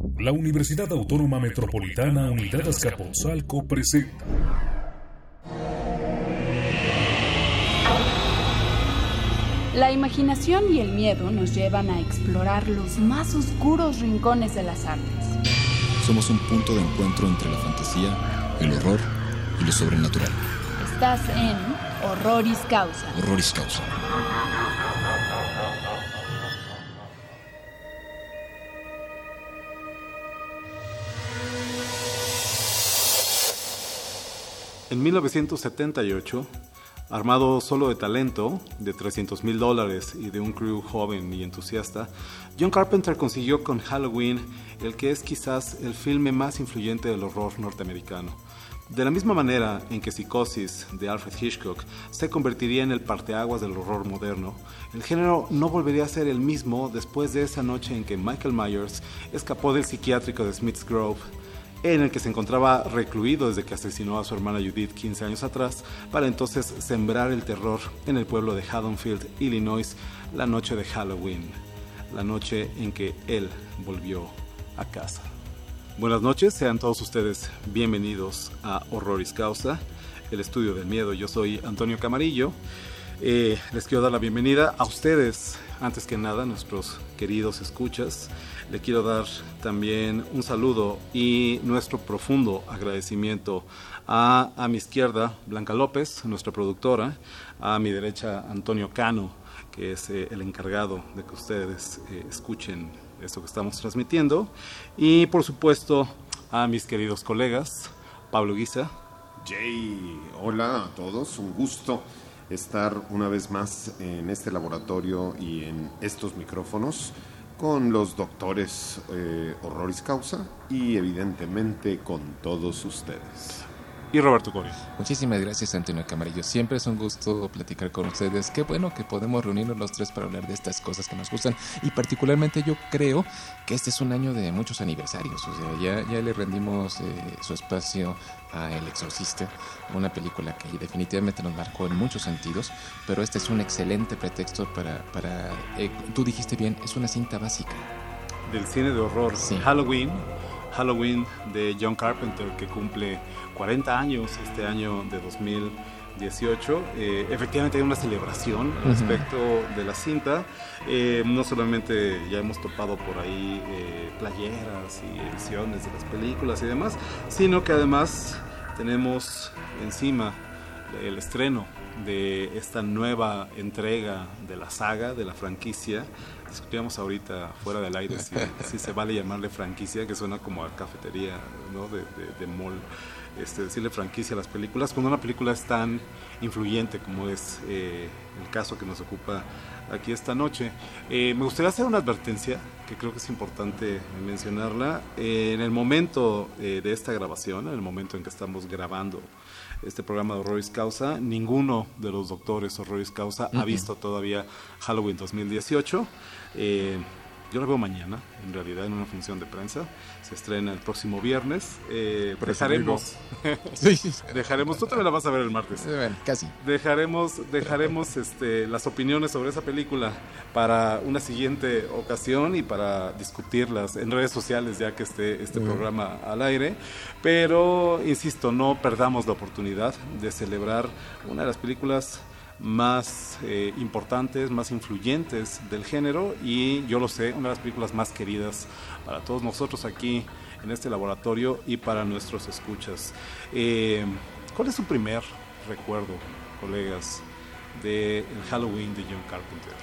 La Universidad Autónoma Metropolitana Unidad Azcapotzalco presenta La imaginación y el miedo nos llevan a explorar los más oscuros rincones de las artes. Somos un punto de encuentro entre la fantasía, el horror y lo sobrenatural. Estás en Horroris Causa. Horroris Causa. En 1978, armado solo de talento, de $300,000 y de un crew joven y entusiasta, John Carpenter consiguió con Halloween el que es quizás el filme más influyente del horror norteamericano. De la misma manera en que Psicosis, de Alfred Hitchcock, se convertiría en el parteaguas del horror moderno, el género no volvería a ser el mismo después de esa noche en que Michael Myers escapó del psiquiátrico de Smith's Grove, en el que se encontraba recluido desde que asesinó a su hermana Judith 15 años atrás, para entonces sembrar el terror en el pueblo de Haddonfield, Illinois, la noche de Halloween, la noche en que él volvió a casa. Buenas noches, sean todos ustedes bienvenidos a Horroris Causa, el estudio del miedo. Yo soy Antonio Camarillo. Les quiero dar la bienvenida a ustedes, antes que nada, nuestros queridos escuchas. Le quiero dar también un saludo y nuestro profundo agradecimiento a mi izquierda, Blanca López, nuestra productora, a mi derecha, Antonio Cano, que es el encargado de que ustedes escuchen esto que estamos transmitiendo, y por supuesto a mis queridos colegas, Pablo Guisa. Jay, hola a todos, un gusto estar una vez más en este laboratorio y en estos micrófonos con los doctores Horroris Causa y evidentemente con todos ustedes. Y Roberto Coria. Muchísimas gracias, Antonio Camarillo. Siempre es un gusto platicar con ustedes. Qué bueno que podemos reunirnos los tres para hablar de estas cosas que nos gustan. Y particularmente yo creo que este es un año de muchos aniversarios. O sea, ya le rendimos su espacio a El Exorcista, una película que definitivamente nos marcó en muchos sentidos, pero este es un excelente pretexto para tú dijiste bien, es una cinta básica del cine de horror. Sí. Halloween de John Carpenter, que cumple 40 años este año de 2018. Efectivamente hay una celebración respecto de la cinta. No solamente ya hemos topado por ahí playeras y ediciones de las películas y demás, sino que además tenemos encima el estreno de esta nueva entrega de la saga, de la franquicia. Discutíamos ahorita fuera del aire si se vale llamarle franquicia, que suena como a cafetería, ¿no? de mall, decirle franquicia a las películas, cuando una película es tan influyente como es el caso que nos ocupa aquí esta noche. Me gustaría hacer una advertencia, que creo que es importante mencionarla. En el momento de esta grabación, en el momento en que estamos grabando este programa de Horroris Causa, ninguno de los doctores Horroris Causa ha visto todavía Halloween 2018. Yo la veo mañana, en realidad, en una función de prensa. Se estrena el próximo viernes. Dejaremos, tú también la vas a ver el martes. Bueno, casi. Dejaremos las opiniones sobre esa película para una siguiente ocasión y para discutirlas en redes sociales, ya que esté este programa al aire. Pero, insisto, no perdamos la oportunidad de celebrar una de las películas más importantes, más influyentes del género, y yo lo sé, una de las películas más queridas para todos nosotros aquí en este laboratorio y para nuestros escuchas. ¿Cuál es su primer recuerdo, colegas, del Halloween de John Carpenter?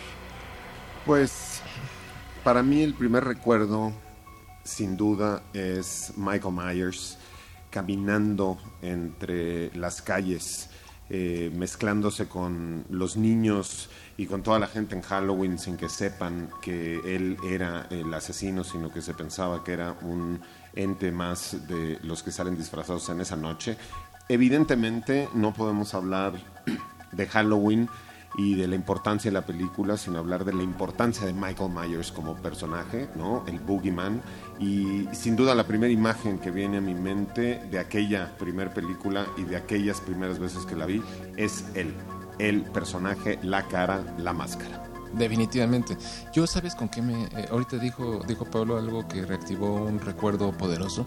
Pues para mí el primer recuerdo sin duda es Michael Myers caminando entre las calles, mezclándose con los niños y con toda la gente en Halloween sin que sepan que él era el asesino, sino que se pensaba que era un ente más de los que salen disfrazados en esa noche. Evidentemente no podemos hablar de Halloween y de la importancia de la película, sino hablar de la importancia de Michael Myers como personaje, ¿no? El Boogeyman. Y sin duda la primera imagen que viene a mi mente de aquella primera película y de aquellas primeras veces que la vi es él, el personaje, la cara, la máscara. Definitivamente. Yo, ¿sabes con qué me...? Ahorita dijo Pablo algo que reactivó un recuerdo poderoso.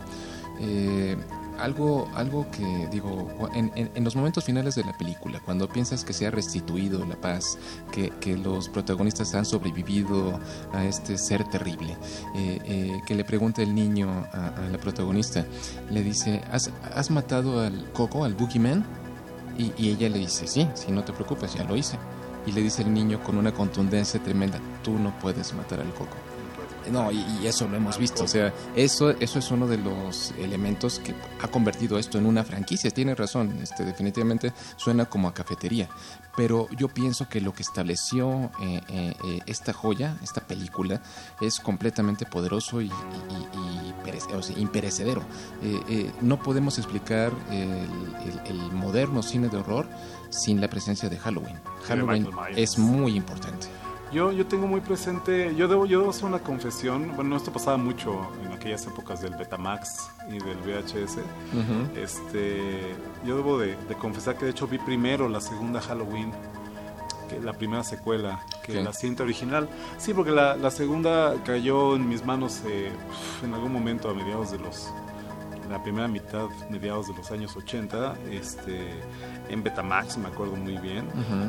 Algo que, digo, en los momentos finales de la película, cuando piensas que se ha restituido la paz, que los protagonistas han sobrevivido a este ser terrible, que le pregunta el niño a la protagonista, le dice, ¿has matado al Coco, al Boogeyman? Y ella le dice, sí, no te preocupes, ya lo hice. Y le dice el niño con una contundencia tremenda, tú no puedes matar al Coco. No, y eso lo hemos visto, o sea, eso es uno de los elementos que ha convertido esto en una franquicia. Tienes razón, definitivamente suena como a cafetería, pero yo pienso que lo que estableció esta joya, esta película, es completamente poderoso y imperecedero. No podemos explicar el moderno cine de horror sin la presencia de Halloween. Halloween es muy importante. Yo tengo muy presente, yo debo hacer una confesión. Bueno, esto pasaba mucho en aquellas épocas del Betamax y del VHS. Yo debo de confesar que de hecho vi primero la segunda Halloween, que la primera secuela, que la cinta original. Sí, porque la segunda cayó en mis manos en algún momento a mediados de la primera mitad, mediados de los años 80, en Betamax, me acuerdo muy bien.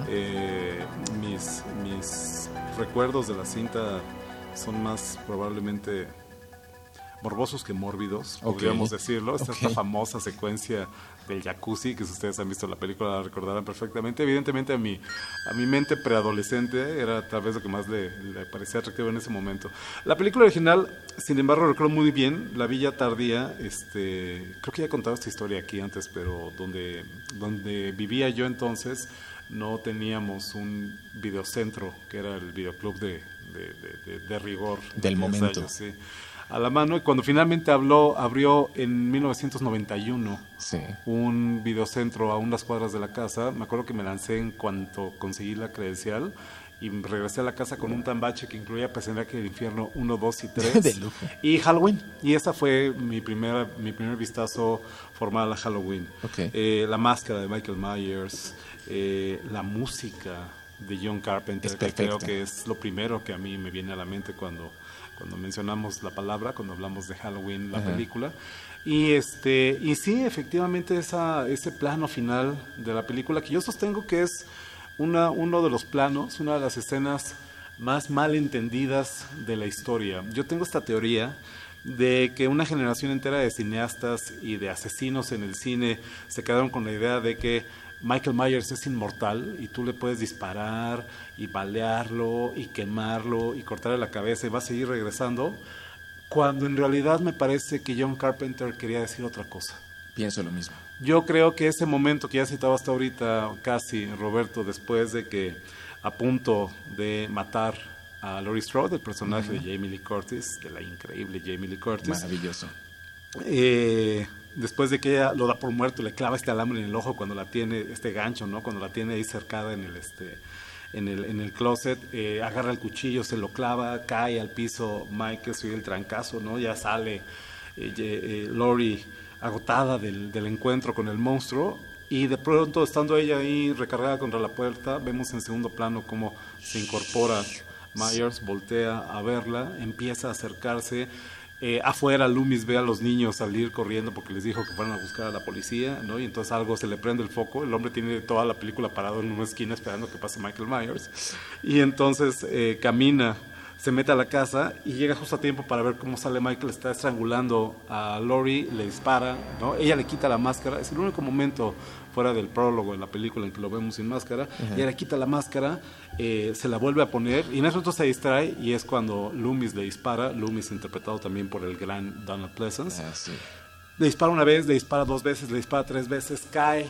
Mis recuerdos de la cinta son más probablemente morbosos que mórbidos, podríamos decirlo. Esta famosa secuencia del jacuzzi, que si ustedes han visto la película la recordarán perfectamente. Evidentemente a mi mente preadolescente era tal vez lo que más le parecía atractivo en ese momento. La película original, sin embargo, recuerdo muy bien, la vi ya tardía. Creo que ya he contado esta historia aquí antes, pero donde vivía yo entonces no teníamos un videocentro, que era el videoclub de rigor del momento. Años, sí, a la mano. Y cuando finalmente abrió en 1991 un videocentro a unas cuadras de la casa, me acuerdo que me lancé en cuanto conseguí la credencial y regresé a la casa con un tambache que incluía Pesadilla del Infierno 1, 2 y 3 de lujo. Y Halloween, y esa fue mi primer vistazo formal a Halloween. La máscara de Michael Myers, la música de John Carpenter, que creo que es lo primero que a mí me viene a la mente cuando mencionamos la palabra, cuando hablamos de Halloween, la película. Y sí, efectivamente ese plano final de la película, que yo sostengo que es uno de los planos, una de las escenas más mal entendidas de la historia. Yo tengo esta teoría de que una generación entera de cineastas y de asesinos en el cine se quedaron con la idea de que Michael Myers es inmortal y tú le puedes disparar y balearlo y quemarlo y cortarle la cabeza y va a seguir regresando, cuando en realidad me parece que John Carpenter quería decir otra cosa. Pienso lo mismo. Yo creo que ese momento que ya citaba hasta ahorita casi, Roberto, después de que a punto de matar a Laurie Strode, el personaje de Jamie Lee Curtis, de la increíble Jamie Lee Curtis. Maravilloso. Después de que ella lo da por muerto, le clava este alambre en el ojo cuando la tiene, este gancho, ¿no? Cuando la tiene ahí cercada en el closet, agarra el cuchillo, se lo clava, cae al piso, Michael se oye el trancazo, ¿no? Ya sale Laurie agotada del encuentro con el monstruo, y de pronto, estando ella ahí recargada contra la puerta, vemos en segundo plano cómo se incorpora Myers, voltea a verla, empieza a acercarse. Afuera Loomis ve a los niños salir corriendo porque les dijo que fueran a buscar a la policía, ¿no? Y entonces algo se le prende el foco. El hombre tiene toda la película parado en una esquina esperando que pase Michael Myers, y entonces camina, se mete a la casa y llega justo a tiempo para ver cómo sale Michael. Está estrangulando a Laurie, le dispara, ¿no? Ella le quita la máscara. Es el único momento fuera del prólogo en la película en que lo vemos sin máscara. Ella le quita la máscara, se la vuelve a poner, y en eso entonces se distrae, y es cuando Loomis le dispara. Loomis, interpretado también por el gran Donald Pleasence. Le dispara una vez, le dispara dos veces, le dispara tres veces, cae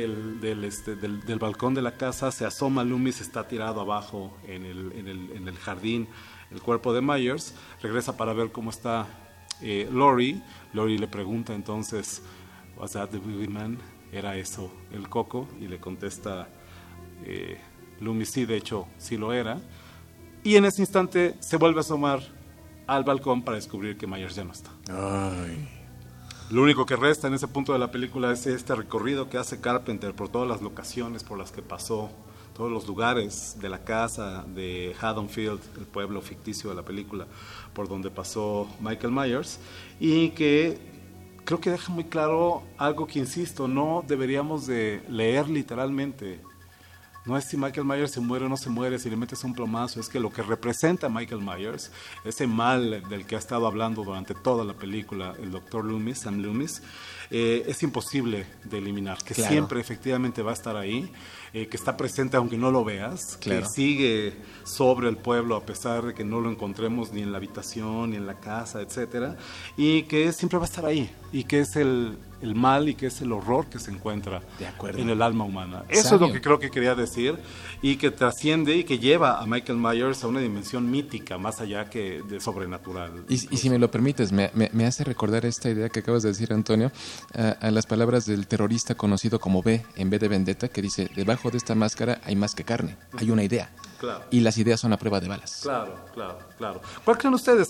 del balcón de la casa, se asoma Loomis, está tirado abajo en el jardín el cuerpo de Myers. Regresa para ver cómo está Laurie. Laurie le pregunta entonces, ¿Was that the boogeyman? ¿Era eso el Coco? Y le contesta Loomis, sí, de hecho, sí lo era. Y en ese instante se vuelve a asomar al balcón para descubrir que Myers ya no está. Ay. Lo único que resta en ese punto de la película es este recorrido que hace Carpenter por todas las locaciones por las que pasó todos los lugares de la casa de Haddonfield, el pueblo ficticio de la película, por donde pasó Michael Myers, y que creo que deja muy claro algo que, insisto, no deberíamos de leer literalmente. No es si Michael Myers se muere o no se muere, si le metes un plomazo, es que lo que representa Michael Myers, ese mal del que ha estado hablando durante toda la película el Dr. Loomis, Sam Loomis, es imposible de eliminar, que claro. siempre efectivamente va a estar ahí, que está presente aunque no lo veas, claro. que sigue sobre el pueblo a pesar de que no lo encontremos ni en la habitación, ni en la casa, etcétera, y que siempre va a estar ahí, y que es el mal y que es el horror que se encuentra en el alma humana. Eso es lo que creo que quería decir, y que trasciende y que lleva a Michael Myers a una dimensión mítica, más allá que de sobrenatural. Y si me lo permites, me hace recordar esta idea que acabas de decir, Antonio, a las palabras del terrorista conocido como V en V de Vendetta, que dice: debajo de esta máscara hay más que carne, hay una idea. Claro. Y las ideas son a prueba de balas. Claro. ¿Cuál creen ustedes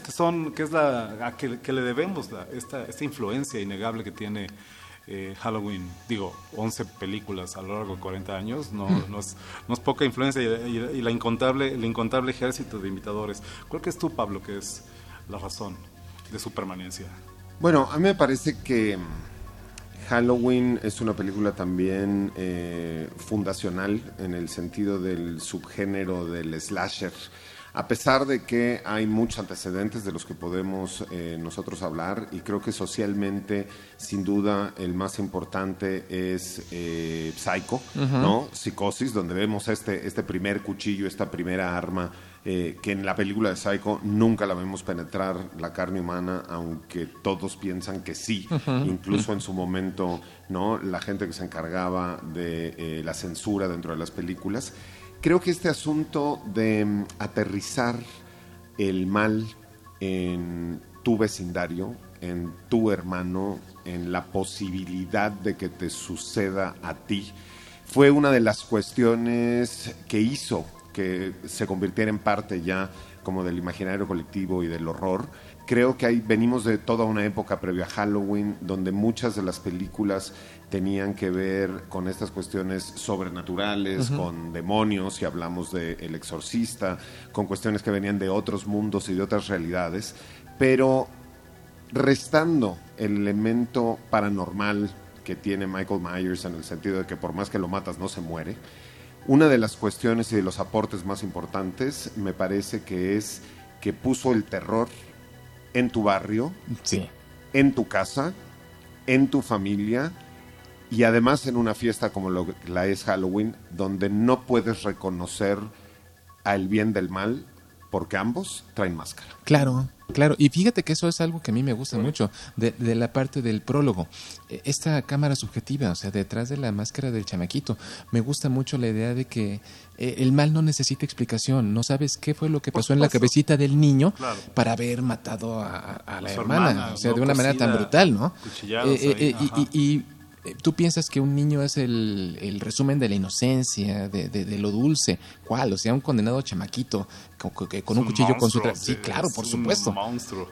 que le debemos esta influencia innegable que tiene Halloween? Digo, 11 películas a lo largo de 40 años, no es poca influencia, y el incontable ejército de imitadores. ¿Cuál crees tú, Pablo, que es la razón de su permanencia? Bueno, a mí me parece que Halloween es una película también fundacional en el sentido del subgénero del slasher, a pesar de que hay muchos antecedentes de los que podemos nosotros hablar, y creo que socialmente, sin duda, el más importante es Psycho, ¿no? Psicosis, donde vemos este primer cuchillo, esta primera arma, que en la película de Psycho nunca la vemos penetrar la carne humana, aunque todos piensan que sí. Incluso en su momento, ¿no?, la gente que se encargaba de la censura dentro de las películas. Creo que este asunto de aterrizar el mal en tu vecindario, en tu hermano, en la posibilidad de que te suceda a ti, fue una de las cuestiones que hizo que se convirtiera en parte ya como del imaginario colectivo y del horror. Creo que venimos de toda una época previa a Halloween, donde muchas de las películas tenían que ver con estas cuestiones sobrenaturales, con demonios, si hablamos de El Exorcista, con cuestiones que venían de otros mundos y de otras realidades, pero restando el elemento paranormal que tiene Michael Myers, en el sentido de que por más que lo matas no se muere. Una de las cuestiones y de los aportes más importantes me parece que es que puso el terror en tu barrio, sí, en tu casa, en tu familia, y además en una fiesta como la es Halloween, donde no puedes reconocer al bien del mal, porque ambos traen máscara. Claro. Y fíjate que eso es algo que a mí me gusta mucho, de la parte del prólogo. Esta cámara subjetiva, o sea, detrás de la máscara del chamaquito. Me gusta mucho la idea de que el mal no necesita explicación. No sabes qué fue lo que pasó en la cabecita del niño para haber matado a la hermana. O sea, de una manera tan brutal, ¿no? Y tú piensas que un niño es el resumen de la inocencia, de lo dulce. ¿Cuál? O sea, un condenado chamaquito con un cuchillo con su... Sí, claro, por supuesto. Monstruo.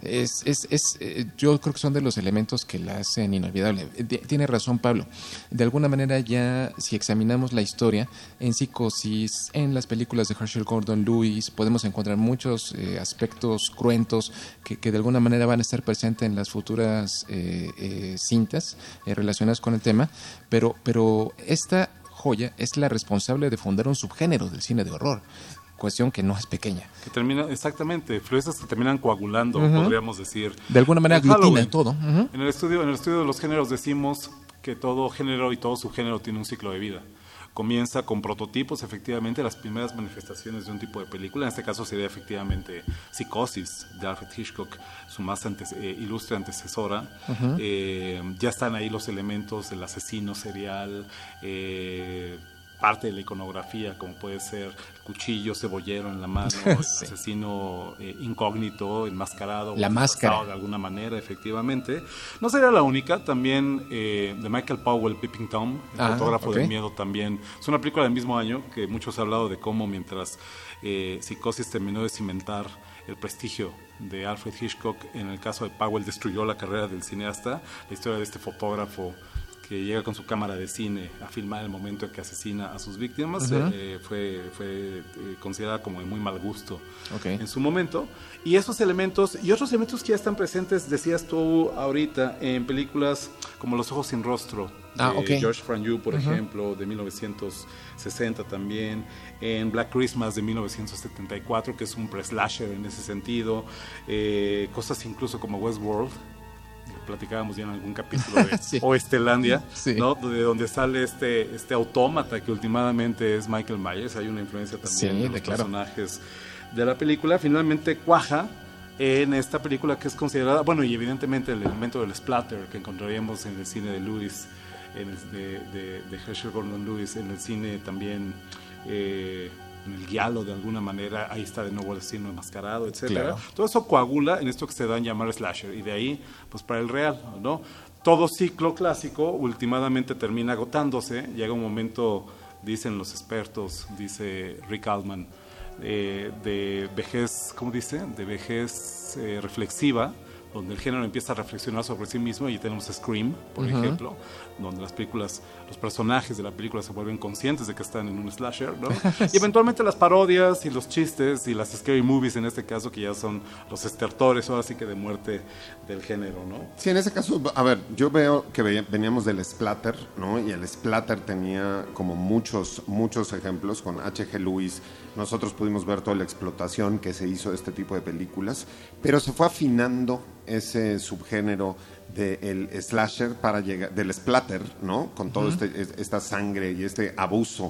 Yo creo que son de los elementos que la hacen inolvidable. Tiene razón Pablo. De alguna manera ya, si examinamos la historia, en Psicosis, en las películas de Herschel Gordon Lewis, podemos encontrar muchos aspectos cruentos que de alguna manera van a estar presentes en las futuras cintas relacionadas con el tema, pero esta joya es la responsable de fundar un subgénero del cine de horror, cuestión que no es pequeña. Que termina, exactamente, influencias que terminan coagulando, podríamos decir. De alguna manera aglutinan todo. En el estudio de los géneros decimos que todo género y todo subgénero tiene un ciclo de vida. Comienza con prototipos, efectivamente, las primeras manifestaciones de un tipo de película. En este caso sería efectivamente Psicosis de Alfred Hitchcock, su más ilustre antecesora. Ya están ahí los elementos del asesino serial, parte de la iconografía, como puede ser el cuchillo cebollero en la mano, el asesino incógnito, enmascarado, la máscara de alguna manera, efectivamente. No sería la única, también de Michael Powell, Peeping Tom, el fotógrafo del miedo, también. Es una película del mismo año que muchos han hablado de cómo mientras Psicosis terminó de cimentar el prestigio de Alfred Hitchcock, en el caso de Powell destruyó la carrera del cineasta, la historia de este fotógrafo que llega con su cámara de cine a filmar el momento en que asesina a sus víctimas, fue considerada como de muy mal gusto en su momento. Y esos elementos y otros elementos que ya están presentes, decías tú ahorita, en películas como Los ojos sin rostro, de George Franju, por ejemplo, de 1960 también, en Black Christmas de 1974, que es un pre-slasher en ese sentido, cosas incluso como Westworld, platicábamos ya en algún capítulo de Oestelandia, ¿no? De donde sale este autómata que últimamente es Michael Myers. Hay una influencia también de los personajes de la película. Finalmente cuaja en esta película que es considerada, bueno, y evidentemente el elemento del splatter que encontraríamos en el cine de Lewis, de Herschel Gordon Lewis, en el cine también, en el giallo de alguna manera, ahí está de nuevo el destino enmascarado, etcétera. Todo eso coagula en esto que se da en llamar slasher, y de ahí pues para el real, ¿no? Todo ciclo clásico últimamente termina agotándose. Llega un momento, dicen los expertos, dice Rick Altman, de vejez, ¿cómo dice? De vejez reflexiva, donde el género empieza a reflexionar sobre sí mismo. Y tenemos Scream, por ejemplo, donde las películas, los personajes de la película se vuelven conscientes de que están en un slasher, ¿no? Y eventualmente las parodias y los chistes y las scary movies, en este caso, que ya son los estertores, ahora sí que de muerte del género, ¿no? Sí, en ese caso, a ver, yo veo que veníamos del splatter, ¿no? Y el splatter tenía como muchos ejemplos. Con H.G. Lewis nosotros pudimos ver toda la explotación que se hizo de este tipo de películas, pero se fue afinando ese subgénero del slasher para llegar, del splatter, ¿no? Con todo esta sangre y este abuso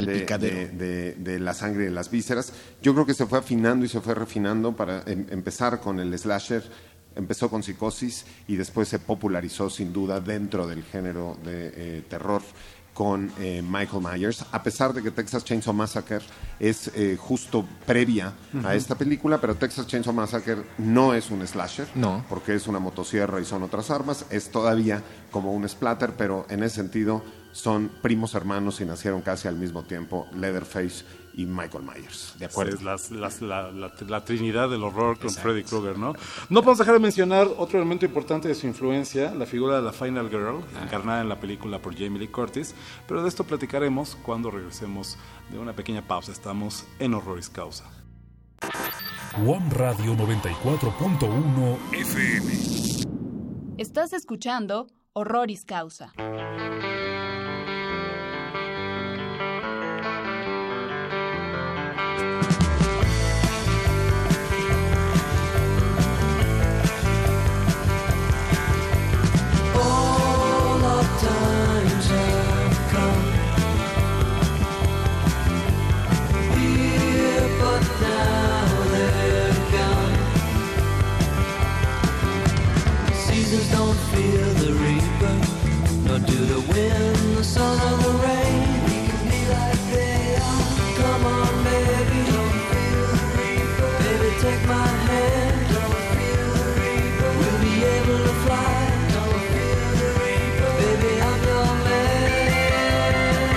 de la sangre y de las vísceras. Yo creo que se fue afinando y se fue refinando para empezar con el slasher. Empezó con Psicosis y después se popularizó sin duda dentro del género de terror con Michael Myers, a pesar de que Texas Chainsaw Massacre es justo previa a esta película, pero Texas Chainsaw Massacre no es un slasher, porque es una motosierra y son otras armas, es todavía como un splatter, pero en ese sentido son primos hermanos y nacieron casi al mismo tiempo, Leatherface y Michael Myers. De acuerdo. Es la trinidad del horror con Freddy Krueger, ¿no? No podemos dejar de mencionar otro elemento importante de su influencia, la figura de la Final Girl, encarnada en la película por Jamie Lee Curtis, pero de esto platicaremos cuando regresemos de una pequeña pausa. Estamos en Horroris Causa. One Radio 94.1 FM. Estás escuchando Horroris Causa. Don't fear the reaper, nor do the wind, the sun, or the rain. We can be like they are. Come on, baby, don't fear the reaper. Baby, take my hand, don't fear the reaper. We'll be able to fly, don't fear the reaper. Baby, I'm your man.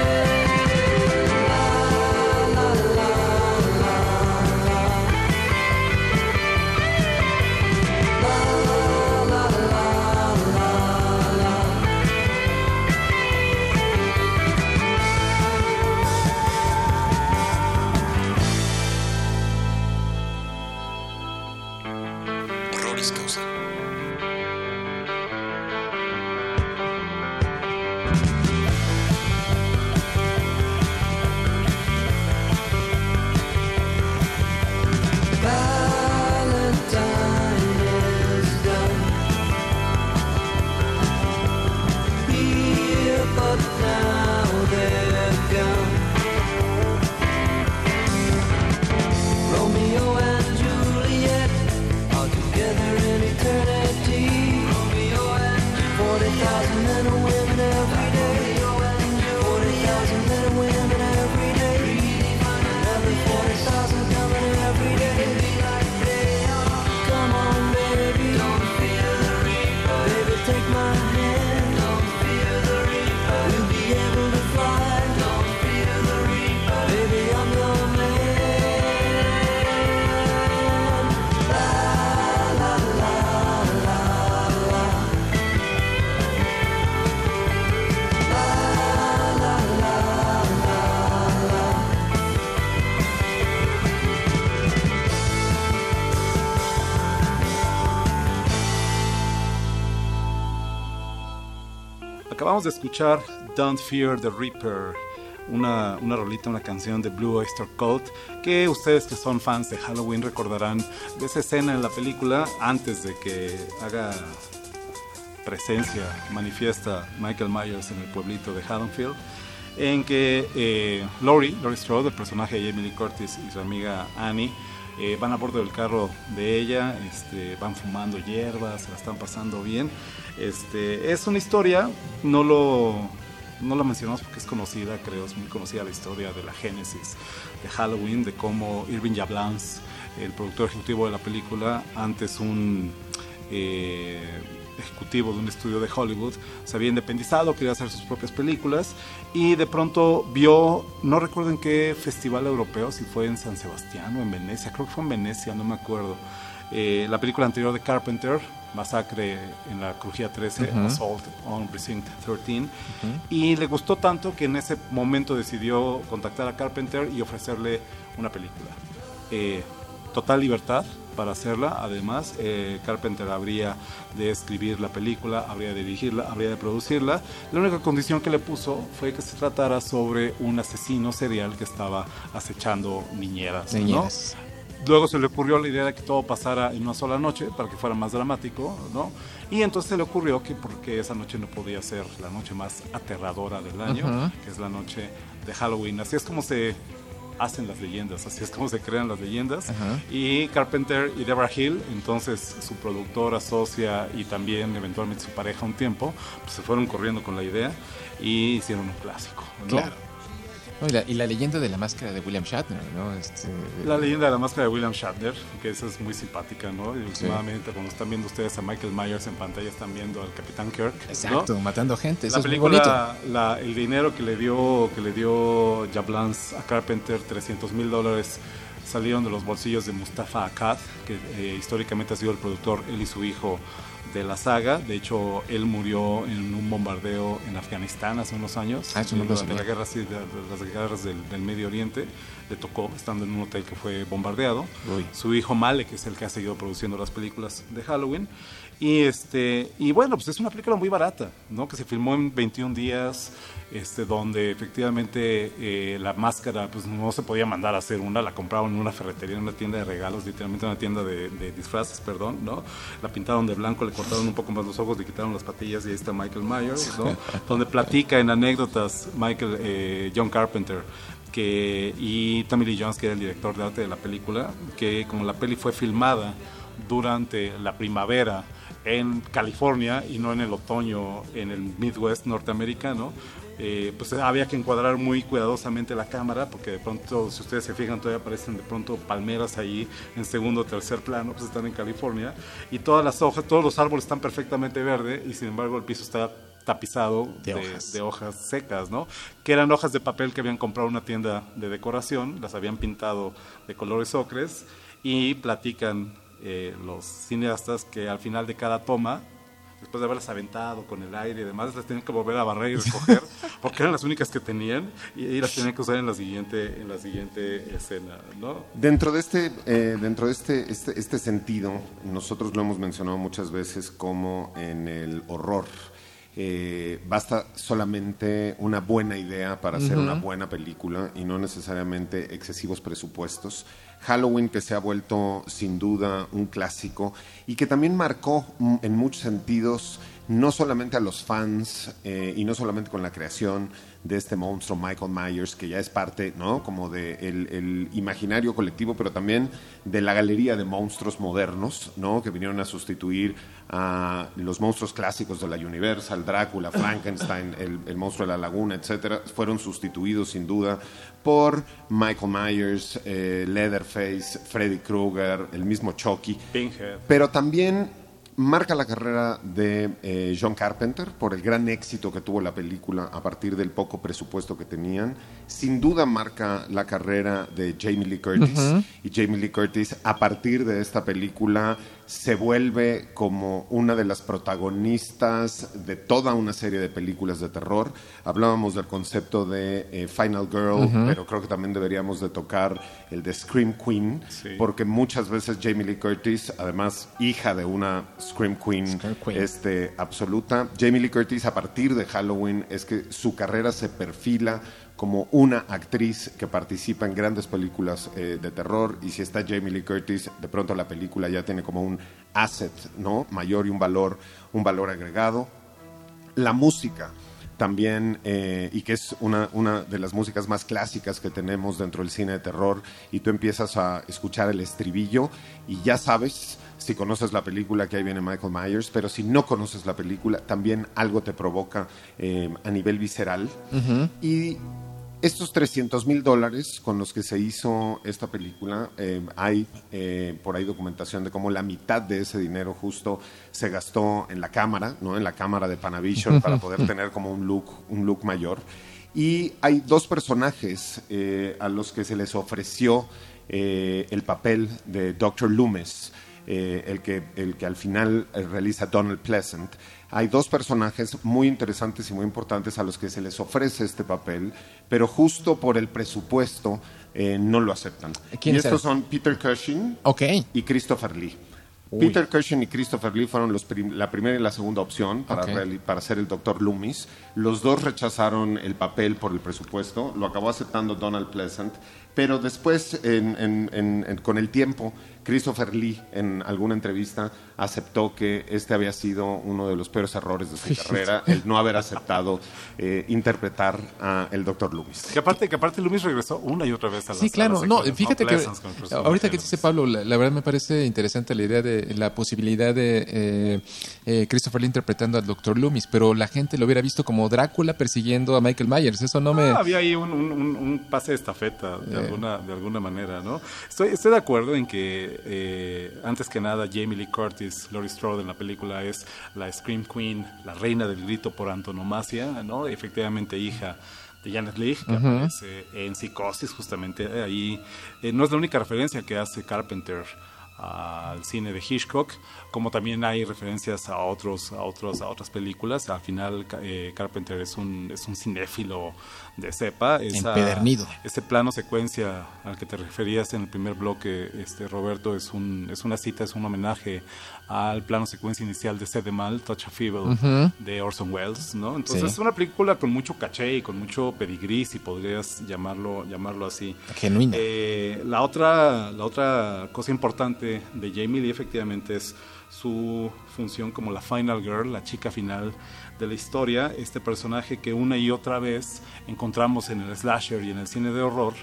La, la, la, la, la. La, la, la, la. Acabamos de escuchar Don't Fear the Reaper, una rolita, una canción de Blue Oyster Cult, que ustedes que son fans de Halloween recordarán de esa escena en la película antes de que haga presencia manifiesta Michael Myers en el pueblito de Haddonfield, en que Laurie Strode, el personaje de Jamie Lee Curtis, y su amiga Annie van a bordo del carro de ella, van fumando hierbas, se la están pasando bien. Es una historia, no la mencionamos porque es conocida, creo, es muy conocida la historia de la génesis de Halloween, de cómo Irving Yablans, el productor ejecutivo de la película, antes un ejecutivo de un estudio de Hollywood, se había independizado, quería hacer sus propias películas y de pronto vio, no recuerdo en qué festival europeo, si fue en San Sebastián o en Venecia, creo que fue en Venecia, no me acuerdo, la película anterior de Carpenter, Masacre en la Crujía 13, Assault on Precinct 13, y le gustó tanto que en ese momento decidió contactar a Carpenter y ofrecerle una película. Total libertad para hacerla. Además, Carpenter habría de escribir la película, habría de dirigirla, habría de producirla. La única condición que le puso fue que se tratara sobre un asesino serial que estaba acechando niñeras. ¿No? Luego se le ocurrió la idea de que todo pasara en una sola noche para que fuera más dramático, ¿no? Y entonces se le ocurrió que porque esa noche no podía ser la noche más aterradora del año, que es la noche de Halloween. Así es como se hacen las leyendas, así es como se crean las leyendas. Y Carpenter y Deborah Hill, entonces su productora, socia y también eventualmente su pareja un tiempo, pues se fueron corriendo con la idea y hicieron un clásico, ¿no? Claro. Y la leyenda de la máscara de William Shatner, ¿no? La leyenda de la máscara de William Shatner, que esa es muy simpática, ¿no? Y últimamente, cuando están viendo ustedes a Michael Myers en pantalla, están viendo al Capitán Kirk, exacto, ¿no? Matando gente. Eso la es película, muy bonito. El dinero que le dio Yablans a Carpenter, $300,000, salieron de los bolsillos de Mustafa Akkad, que históricamente ha sido el productor, él y su hijo, de la saga. De hecho, él murió en un bombardeo en Afganistán hace unos años, durante las guerras del Medio Oriente. Le tocó estando en un hotel que fue bombardeado. Su hijo Malek es el que ha seguido produciendo las películas de Halloween. Y bueno, pues es una película muy barata, ¿no? Que se filmó en 21 días, donde efectivamente la máscara pues no se podía mandar a hacer la compraban en una ferretería, en una tienda de regalos, literalmente una tienda de disfraces, perdón, ¿no? La pintaron de blanco, le cortaron un poco más los ojos, le quitaron las patillas y ahí está Michael Myers, ¿no? Donde platica en anécdotas John Carpenter y Tommy Lee Jones, que era el director de arte de la película, que como la peli fue filmada durante la primavera en California y no en el otoño en el Midwest norteamericano, pues había que encuadrar muy cuidadosamente la cámara, porque de pronto, si ustedes se fijan, todavía aparecen de pronto palmeras ahí en segundo o tercer plano, pues están en California, y todas las hojas, todos los árboles están perfectamente verdes, y sin embargo el piso está tapizado de hojas secas, ¿no? Que eran hojas de papel que habían comprado en una tienda de decoración, las habían pintado de colores ocres, y platican los cineastas que al final de cada toma, después de haberlas aventado con el aire y demás, las tenían que volver a barrer y recoger porque eran las únicas que tenían y las tenían que usar en la siguiente escena, ¿no? Dentro de este sentido, nosotros lo hemos mencionado muchas veces como en el horror. Basta solamente una buena idea para hacer una buena película y no necesariamente excesivos presupuestos. Halloween, que se ha vuelto sin duda un clásico y que también marcó en muchos sentidos no solamente a los fans y no solamente con la creación de este monstruo Michael Myers, que ya es parte, ¿no?, como de el imaginario colectivo, pero también de la galería de monstruos modernos, ¿no?, que vinieron a sustituir a los monstruos clásicos de la Universal, Drácula, Frankenstein, el monstruo de la laguna, etcétera. Fueron sustituidos sin duda por Michael Myers, Leatherface, Freddy Krueger, el mismo Chucky. Pinhead. Pero también marca la carrera de John Carpenter por el gran éxito que tuvo la película a partir del poco presupuesto que tenían. Sin duda marca la carrera de Jamie Lee Curtis. Y Jamie Lee Curtis, a partir de esta película, se vuelve como una de las protagonistas de toda una serie de películas de terror. Hablábamos del concepto de Final Girl, pero creo que también deberíamos de tocar el de Scream Queen, porque muchas veces Jamie Lee Curtis, además hija de una Scream Queen, absoluta, Jamie Lee Curtis a partir de Halloween es que su carrera se perfila como una actriz que participa en grandes películas de terror, y si está Jamie Lee Curtis, de pronto la película ya tiene como un asset, ¿no?, mayor y un valor agregado. La música también, y que es una de las músicas más clásicas que tenemos dentro del cine de terror, y tú empiezas a escuchar el estribillo y ya sabes, si conoces la película, que ahí viene Michael Myers, pero si no conoces la película, también algo te provoca a nivel visceral. Y estos $300,000 con los que se hizo esta película, hay por ahí documentación de cómo la mitad de ese dinero justo se gastó en la cámara, ¿no?, en la cámara de Panavision, para poder tener como un look mayor. Y hay dos personajes a los que se les ofreció el papel de Dr. Loomis, el que al final realiza Donald Pleasant. Hay dos personajes muy interesantes y muy importantes a los que se les ofrece este papel, pero justo por el presupuesto no lo aceptan. Y estos son Peter Cushing y Christopher Lee. Peter Cushing y Christopher Lee fueron la primera y la segunda opción para ser el Dr. Loomis. Los dos rechazaron el papel por el presupuesto, lo acabó aceptando Donald Pleasant, pero después, con el tiempo, Christopher Lee en alguna entrevista aceptó que este había sido uno de los peores errores de su carrera, el no haber aceptado interpretar a el Dr. Loomis. Que aparte Loomis regresó una y otra vez a las claro. No, fíjate que ahorita que dice Pablo, la verdad me parece interesante la idea de la posibilidad de Christopher Lee interpretando al Dr. Loomis, pero la gente lo hubiera visto como Drácula persiguiendo a Michael Myers. Eso no me... había ahí un pase de estafeta de alguna manera, ¿no? Estoy de acuerdo en que antes que nada Jamie Lee Curtis, Laurie Strode en la película es la Scream Queen, la reina del grito por antonomasia, ¿no? Efectivamente hija de Janet Leigh, que aparece en Psicosis, justamente ahí. No es la única referencia que hace Carpenter al cine de Hitchcock, como también hay referencias a otras películas. Al final Carpenter es un cinéfilo de cepa. Empedernido. Ese plano secuencia al que te referías en el primer bloque, Roberto, es una cita, es un homenaje al plano secuencia inicial de Sed de Mal, Touch of Evil, de Orson Welles, ¿no? Entonces es una película con mucho caché y con mucho pedigrí, si podrías llamarlo así. Genuina. La otra cosa importante de Jamie Lee efectivamente es su función como la Final Girl, la chica final de la historia, este personaje que una y otra vez encontramos en el slasher y en el cine de horror,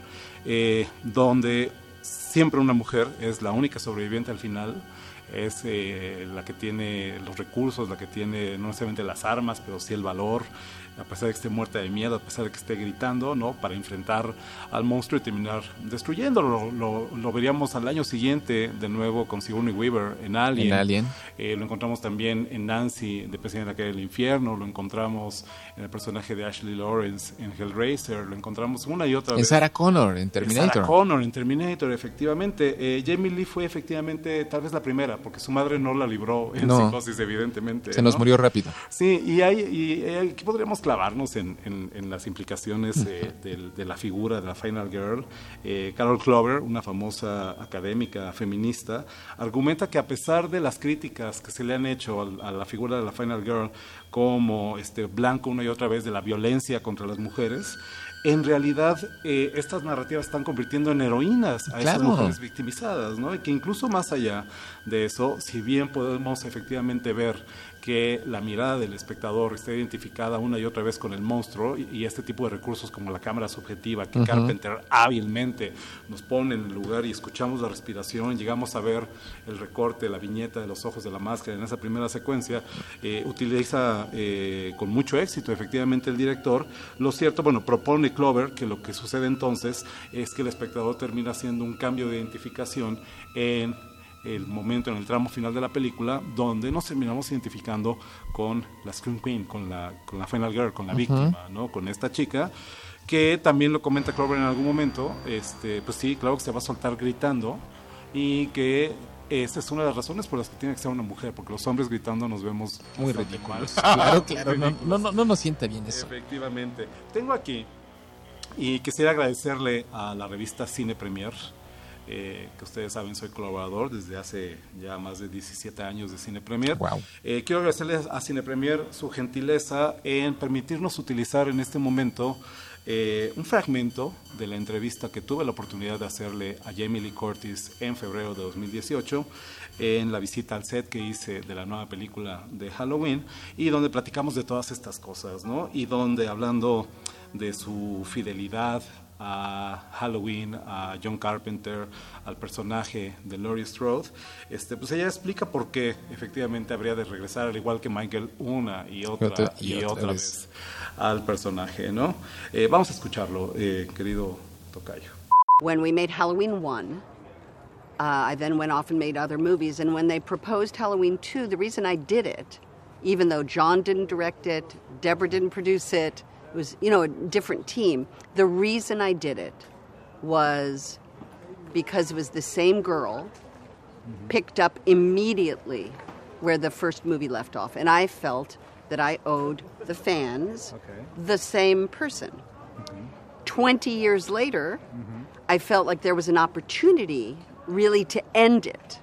donde siempre una mujer es la única sobreviviente al final, es la que tiene los recursos, la que tiene no necesariamente las armas, pero sí el valor, a pesar de que esté muerta de miedo, a pesar de que esté gritando, ¿no?, para enfrentar al monstruo y terminar destruyéndolo. Lo veríamos al año siguiente de nuevo con Sigourney Weaver en Alien. Lo encontramos también en Nancy, de Pesadilla en la calle del infierno, lo encontramos en el personaje de Ashley Lawrence en Hellraiser, lo encontramos una y otra vez. En Sarah Connor, en Terminator. Sarah Connor, en Terminator, efectivamente. Jamie Lee fue efectivamente tal vez la primera, porque su madre no la libró en Psicosis, evidentemente. Se nos murió rápido. Sí, y aquí podríamos clavarnos en las implicaciones de la figura de la Final Girl. Carol Clover, una famosa académica feminista, argumenta que a pesar de las críticas que se le han hecho a la figura de la Final Girl como blanco una y otra vez de la violencia contra las mujeres, en realidad estas narrativas están convirtiendo en heroínas a esas mujeres victimizadas, ¿no? Y que incluso más allá de eso, si bien podemos efectivamente ver que la mirada del espectador está identificada una y otra vez con el monstruo y este tipo de recursos como la cámara subjetiva que Carpenter hábilmente nos pone en el lugar y escuchamos la respiración, llegamos a ver el recorte, la viñeta de los ojos de la máscara en esa primera secuencia, utiliza con mucho éxito efectivamente el director. Lo cierto, propone Clover que lo que sucede entonces es que el espectador termina haciendo un cambio de identificación en el momento, en el tramo final de la película, donde nos terminamos identificando con la Scream Queen, con la Final Girl, con la víctima, ¿no? Con esta chica, que también lo comenta Clover en algún momento, pues sí, claro que se va a soltar gritando y que esa es una de las razones por las que tiene que ser una mujer, porque los hombres gritando nos vemos Muy bastante ridículos. mal. Claro, no nos sienta bien eso. Efectivamente. Tengo aquí, y quisiera agradecerle a la revista Cine Premier, que ustedes saben, soy colaborador desde hace ya más de 17 años de Cine Premier. Wow. Quiero agradecerles a Cine Premier su gentileza en permitirnos utilizar en este momento un fragmento de la entrevista que tuve la oportunidad de hacerle a Jamie Lee Curtis en febrero de 2018 en la visita al set que hice de la nueva película de Halloween, y donde platicamos de todas estas cosas, ¿no? Y donde, hablando de su fidelidad a Halloween, a John Carpenter, al personaje de Laurie Strode, pues ella explica por qué efectivamente habría de regresar, al igual que Michael, una y otra vez al personaje, ¿no? Vamos a escucharlo, querido tocayo. When we made Halloween 1, I then went off and made other movies, and when they proposed Halloween 2, the reason I did it, even though John didn't direct it, Deborah didn't produce it, it was, a different team. The reason I did it was because it was the same girl picked up immediately where the first movie left off. And I felt that I owed the fans the same person. 20 years later, I felt like there was an opportunity really to end it.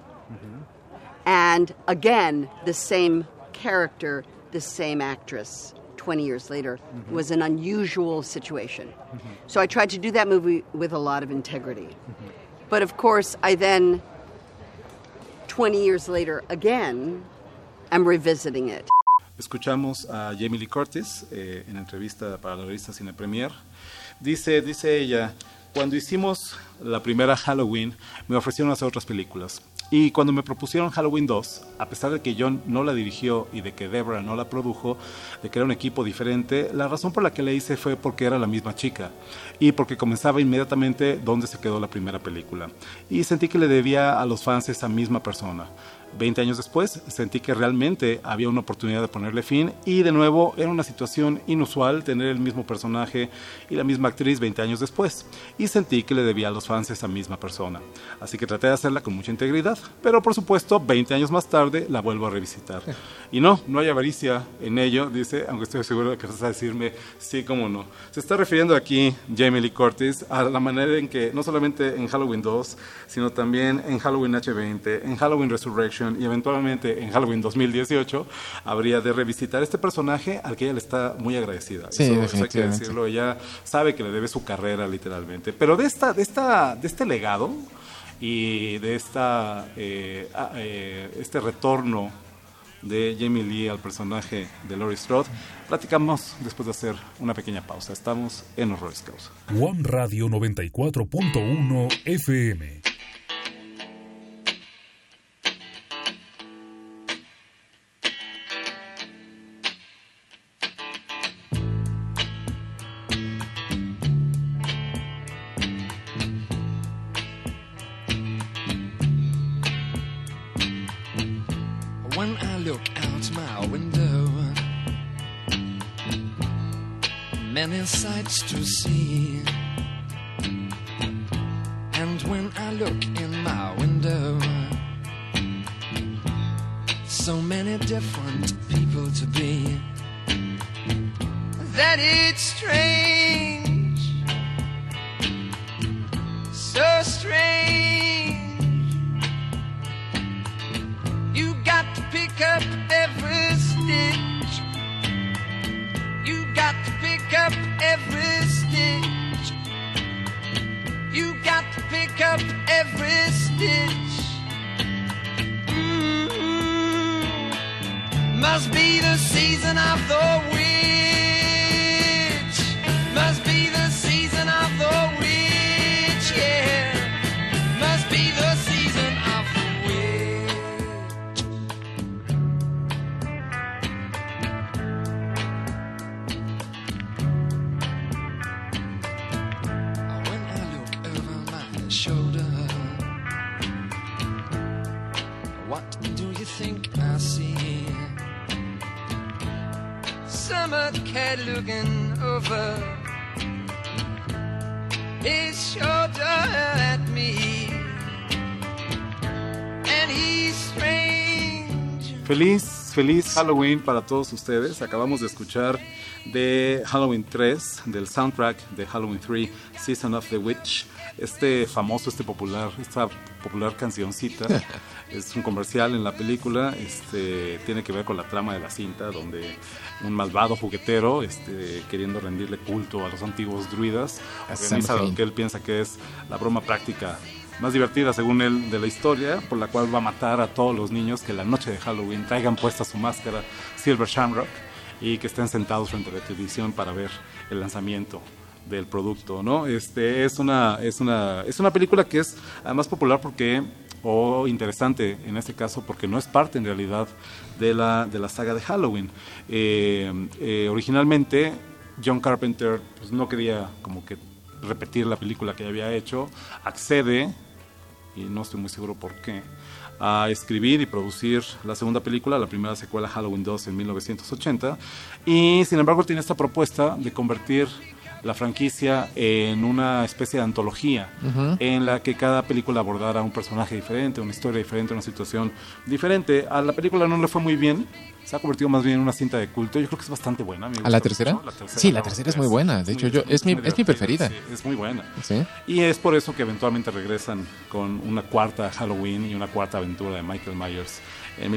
And again, the same character, the same actress. 20 years later was an unusual situation. So I tried to do that movie with a lot of integrity. But of course, I then, 20 years later again, I'm revisiting it. Escuchamos a Jamie Lee Curtis en entrevista para la revista Cine Premier. Dice ella, cuando hicimos la primera Halloween, me ofrecieron hacer otras películas. Y cuando me propusieron Halloween 2, a pesar de que John no la dirigió y de que Deborah no la produjo, de que era un equipo diferente, la razón por la que la hice fue porque era la misma chica y porque comenzaba inmediatamente donde se quedó la primera película. Y sentí que le debía a los fans esa misma persona. 20 años después, sentí que realmente había una oportunidad de ponerle fin, y de nuevo era una situación inusual tener el mismo personaje y la misma actriz 20 años después, y sentí que le debía a los fans esa misma persona. Así que traté de hacerla con mucha integridad, pero por supuesto 20 años más tarde la vuelvo a revisitar. Y no hay avaricia en ello, dice, aunque estoy seguro de que vas a decirme sí, cómo no. Se está refiriendo aquí Jamie Lee Curtis a la manera en que no solamente en Halloween 2, sino también en Halloween H20, en Halloween Resurrection y eventualmente en Halloween 2018 habría de revisitar este personaje al que ella le está muy agradecida. Sí, eso hay que decirlo. Ella sabe que le debe su carrera literalmente, pero de este legado y de este retorno de Jamie Lee al personaje de Laurie Strode platicamos después de hacer una pequeña pausa. Estamos en Horroris Causa. One Radio 94.1 FM. When I look out my window, many sights to see. And when I look in my window, so many different people to be, that it's strange, so strange. You got to pick up every stitch. You got to pick up every stitch. You got to pick up every stitch. Must be the season of the witch. Must be the season of the witch, yeah. Must be the season of the witch. When I look over my shoulder, what do you think I see? Summer cat looking over his shoulder at me, and he's strange. Feliz Halloween para todos ustedes. Acabamos de escuchar de Halloween 3, del soundtrack de Halloween 3, Season of the Witch. Esta popular cancioncita es un comercial en la película. Tiene que ver con la trama de la cinta, donde un malvado juguetero, queriendo rendirle culto a los antiguos druidas, organiza lo que él piensa que es la broma práctica más divertida, según él, de la historia, por la cual va a matar a todos los niños que la noche de Halloween traigan puesta su máscara Silver Shamrock y que estén sentados frente a la televisión para ver el lanzamiento del producto, ¿no? Es una película que es además popular porque, o interesante en este caso, porque no es parte en realidad de la saga de Halloween. Originalmente John Carpenter pues, no quería como que repetir la película que ya había hecho, accede, y no estoy muy seguro por qué, a escribir y producir la segunda película, la primera secuela Halloween 2 en 1980, y sin embargo tiene esta propuesta de convertir la franquicia en una especie de antología en la que cada película abordara un personaje diferente, una historia diferente, una situación diferente. A la película no le fue muy bien, se ha convertido más bien en una cinta de culto. Yo creo que es bastante buena. ¿A la tercera? Mucho. La tercera, sí, la tercera es muy buena. De hecho, es mi preferida. Sí, es muy buena. ¿Sí? Y es por eso que eventualmente regresan con una cuarta Halloween y una cuarta aventura de Michael Myers en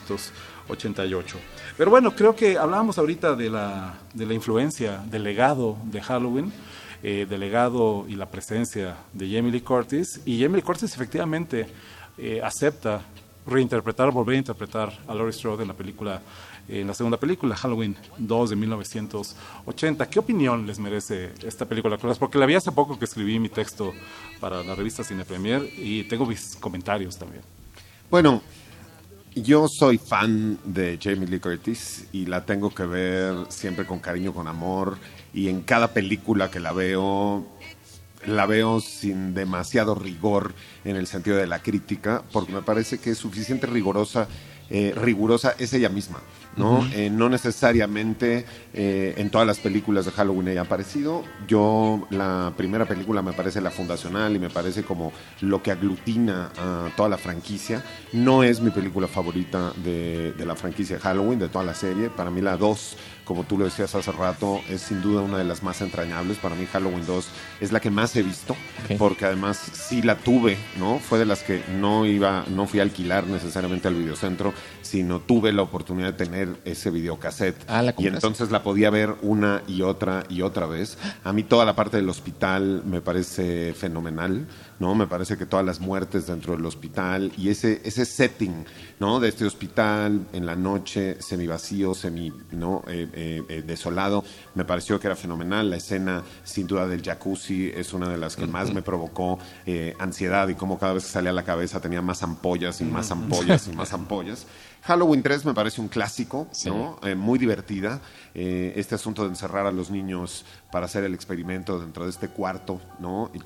1988. Pero bueno, creo que hablábamos ahorita de la influencia, del legado de Halloween, del legado y la presencia de Jamie Lee Curtis. Y Jamie Lee Curtis efectivamente acepta volver a interpretar a Laurie Strode en la segunda película, Halloween 2 de 1980. ¿Qué opinión les merece esta película? Porque la vi hace poco que escribí mi texto para la revista Cine Premier y tengo mis comentarios también. Bueno, yo soy fan de Jamie Lee Curtis y la tengo que ver siempre con cariño, con amor, y en cada película que la veo sin demasiado rigor en el sentido de la crítica, porque me parece que es suficiente rigurosa es ella misma, ¿no? No necesariamente en todas las películas de Halloween ella ha aparecido. Yo, la primera película me parece la fundacional y me parece como lo que aglutina a toda la franquicia. No es mi película favorita de la franquicia Halloween, de toda la serie. Para mí la 2, como tú lo decías hace rato, es sin duda una de las más entrañables. Para mí Halloween 2 es la que más he visto, porque además sí la tuve, ¿no? Fue de las que no fui a alquilar necesariamente al videocentro, sino tuve la oportunidad de tener ese videocassette. Y entonces la podía ver una y otra vez. A mí toda la parte del hospital me parece fenomenal, ¿no? Me parece que todas las muertes dentro del hospital y ese setting, ¿no? De este hospital en la noche, semivacío, desolado, me pareció que era fenomenal. La escena, sin duda, del jacuzzi es una de las que más me provocó ansiedad, y como cada vez que salía a la cabeza tenía más ampollas y más ampollas y más ampollas. Halloween 3 me parece un clásico, ¿no? Muy divertida. Este asunto de encerrar a los niños para hacer el experimento dentro de este cuarto, ¿no? Y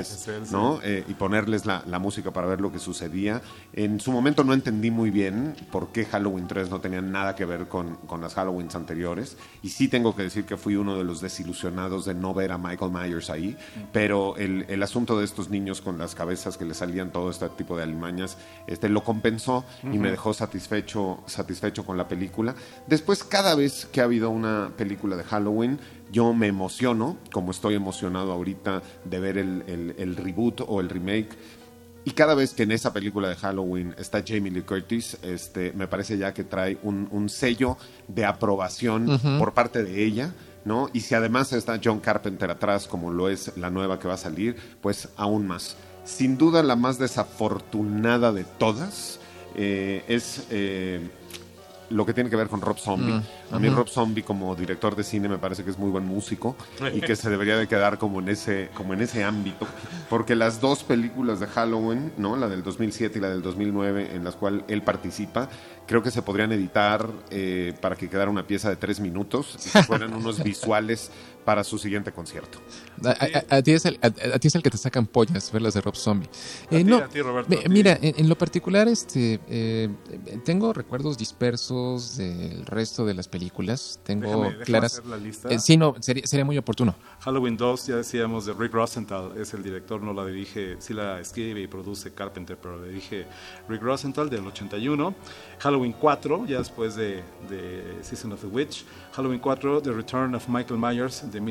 ponerles la música para ver lo que sucedía. En su momento no entendí muy bien por qué Halloween 3 no tenía nada que ver con las Halloweens anteriores. Y sí tengo que decir que fui uno de los desilusionados de no ver a Michael Myers ahí. Pero el asunto de estos niños con las cabezas que les salían todo este tipo de alimañas, lo compensó y me dejó satisfecho con la película. Después, cada vez que ha habido una película de Halloween, yo me emociono, como estoy emocionado ahorita de ver el reboot o el remake. Y cada vez que en esa película de Halloween está Jamie Lee Curtis, me parece ya que trae un sello de aprobación por parte de ella, ¿no? Y si además está John Carpenter atrás, como lo es la nueva que va a salir, pues aún más. Sin duda la más desafortunada de todas es lo que tiene que ver con Rob Zombie. A mí Rob Zombie, como director de cine, me parece que es muy buen músico y que se debería de quedar como en ese ámbito, porque las dos películas de Halloween, ¿no? La del 2007 y la del 2009, en las cuales él participa, creo que se podrían editar para que quedara una pieza de 3 minutos y que fueran unos visuales para su siguiente concierto. A ti es el que te sacan pollas ver las de Rob Zombie. A ti, Roberto, a ti. Mira, en lo particular, tengo recuerdos dispersos del resto de las películas. Tengo Déjame claras. hacer la lista. Sí, no, sería muy oportuno. Halloween 2, ya decíamos, de Rick Rosenthal, es el director, no la dirige, sí la escribe y produce Carpenter, pero la dirige Rick Rosenthal del 81. Halloween 4, ya después de Season of the Witch. Halloween 4, The Return of Michael Myers de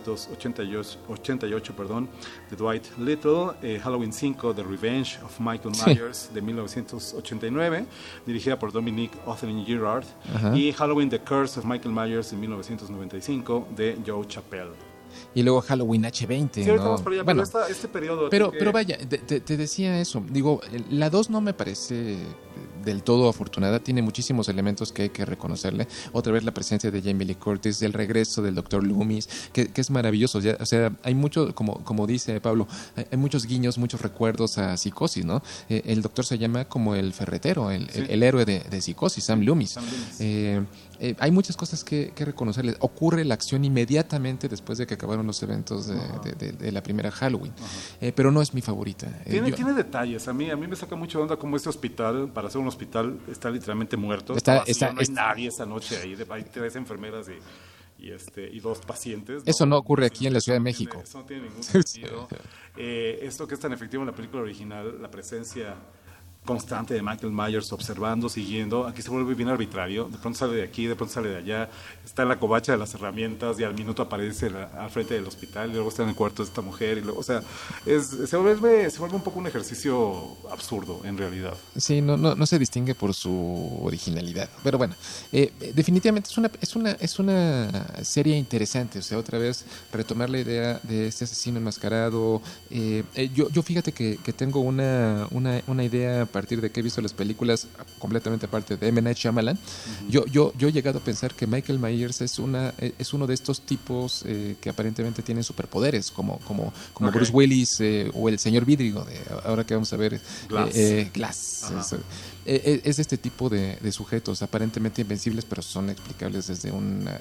1988, de Dwight Little. Halloween 5, The Revenge of Michael Myers de 1989, dirigida por Dominic Othering Girard. Y Halloween The Curse of Michael Myers de 1995 de Joe Chappelle. Y luego Halloween H20, Sí, ahorita ¿no? vamos para allá, Bueno, pero este periodo... pero vaya, te decía eso. Digo, la 2 no me parece del todo afortunada. Tiene muchísimos elementos que hay que reconocerle. Otra vez la presencia de Jamie Lee Curtis, el regreso del Dr. Loomis, que es maravilloso. Ya, o sea, hay mucho, como dice Pablo, hay muchos guiños, muchos recuerdos a Psicosis, ¿no? El doctor se llama como el ferretero, el héroe de Psicosis, Sam Loomis. Hay muchas cosas que reconocerle. Ocurre la acción inmediatamente después de que acabaron los eventos de la primera Halloween. Pero no es mi favorita. Tiene detalles. A mí me saca mucho onda como este hospital, para ser un hospital, está literalmente muerto. No hay nadie esa noche ahí. Hay 3 enfermeras y 2 pacientes. Eso no ocurre aquí en la Ciudad de México. Eso no tiene ningún sentido. Esto que es tan efectivo en la película original, la presencia constante de Michael Myers observando, siguiendo, aquí se vuelve bien arbitrario, de pronto sale de aquí, de pronto sale de allá, está en la covacha de las herramientas y al minuto aparece al frente del hospital y luego está en el cuarto de esta mujer y luego, o sea, se vuelve un poco un ejercicio absurdo en realidad. Sí, no se distingue por su originalidad, pero bueno, definitivamente es una serie interesante, o sea, otra vez retomar la idea de este asesino enmascarado. Yo fíjate que tengo una idea a partir de que he visto las películas completamente aparte de M. Night Shyamalan. Yo he llegado a pensar que Michael Myers es uno de estos tipos que aparentemente tienen superpoderes, como Bruce Willis o el señor Vidrigo, ahora que vamos a ver Glass. Es este tipo de sujetos aparentemente invencibles, pero son explicables desde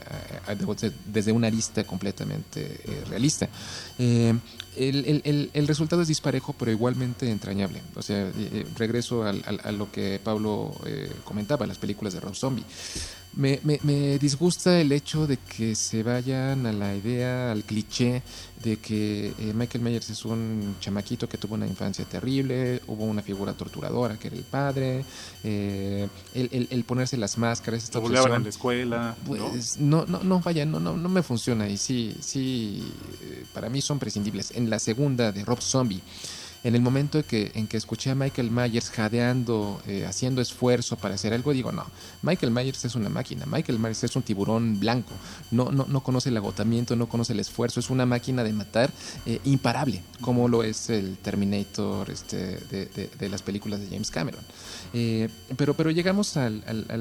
una arista completamente realista. El resultado es disparejo, pero igualmente entrañable. O sea, regreso a lo que Pablo comentaba, las películas de Rob Zombie. Me disgusta el hecho de que se vayan a la idea, al cliché de que Michael Myers es un chamaquito que tuvo una infancia terrible, hubo una figura torturadora que era el padre, el ponerse las máscaras, esta obsesión en la escuela, pues no me funciona, y sí para mí son prescindibles. En la segunda de Rob Zombie, en el momento en que escuché a Michael Myers jadeando, haciendo esfuerzo para hacer algo, digo, no, Michael Myers es una máquina, Michael Myers es un tiburón blanco, no conoce el agotamiento, no conoce el esfuerzo, es una máquina de matar imparable, como lo es el Terminator de las películas de James Cameron. Pero llegamos a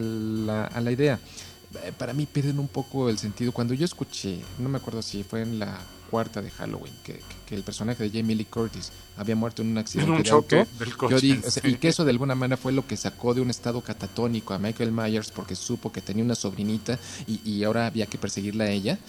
la idea. Para mí pierden un poco el sentido. Cuando yo escuché, no me acuerdo si fue en la cuarta de Halloween, que el personaje de Jamie Lee Curtis había muerto en un accidente de auto, yo dije, y que eso de alguna manera fue lo que sacó de un estado catatónico a Michael Myers, porque supo que tenía una sobrinita y ahora había que perseguirla a ella.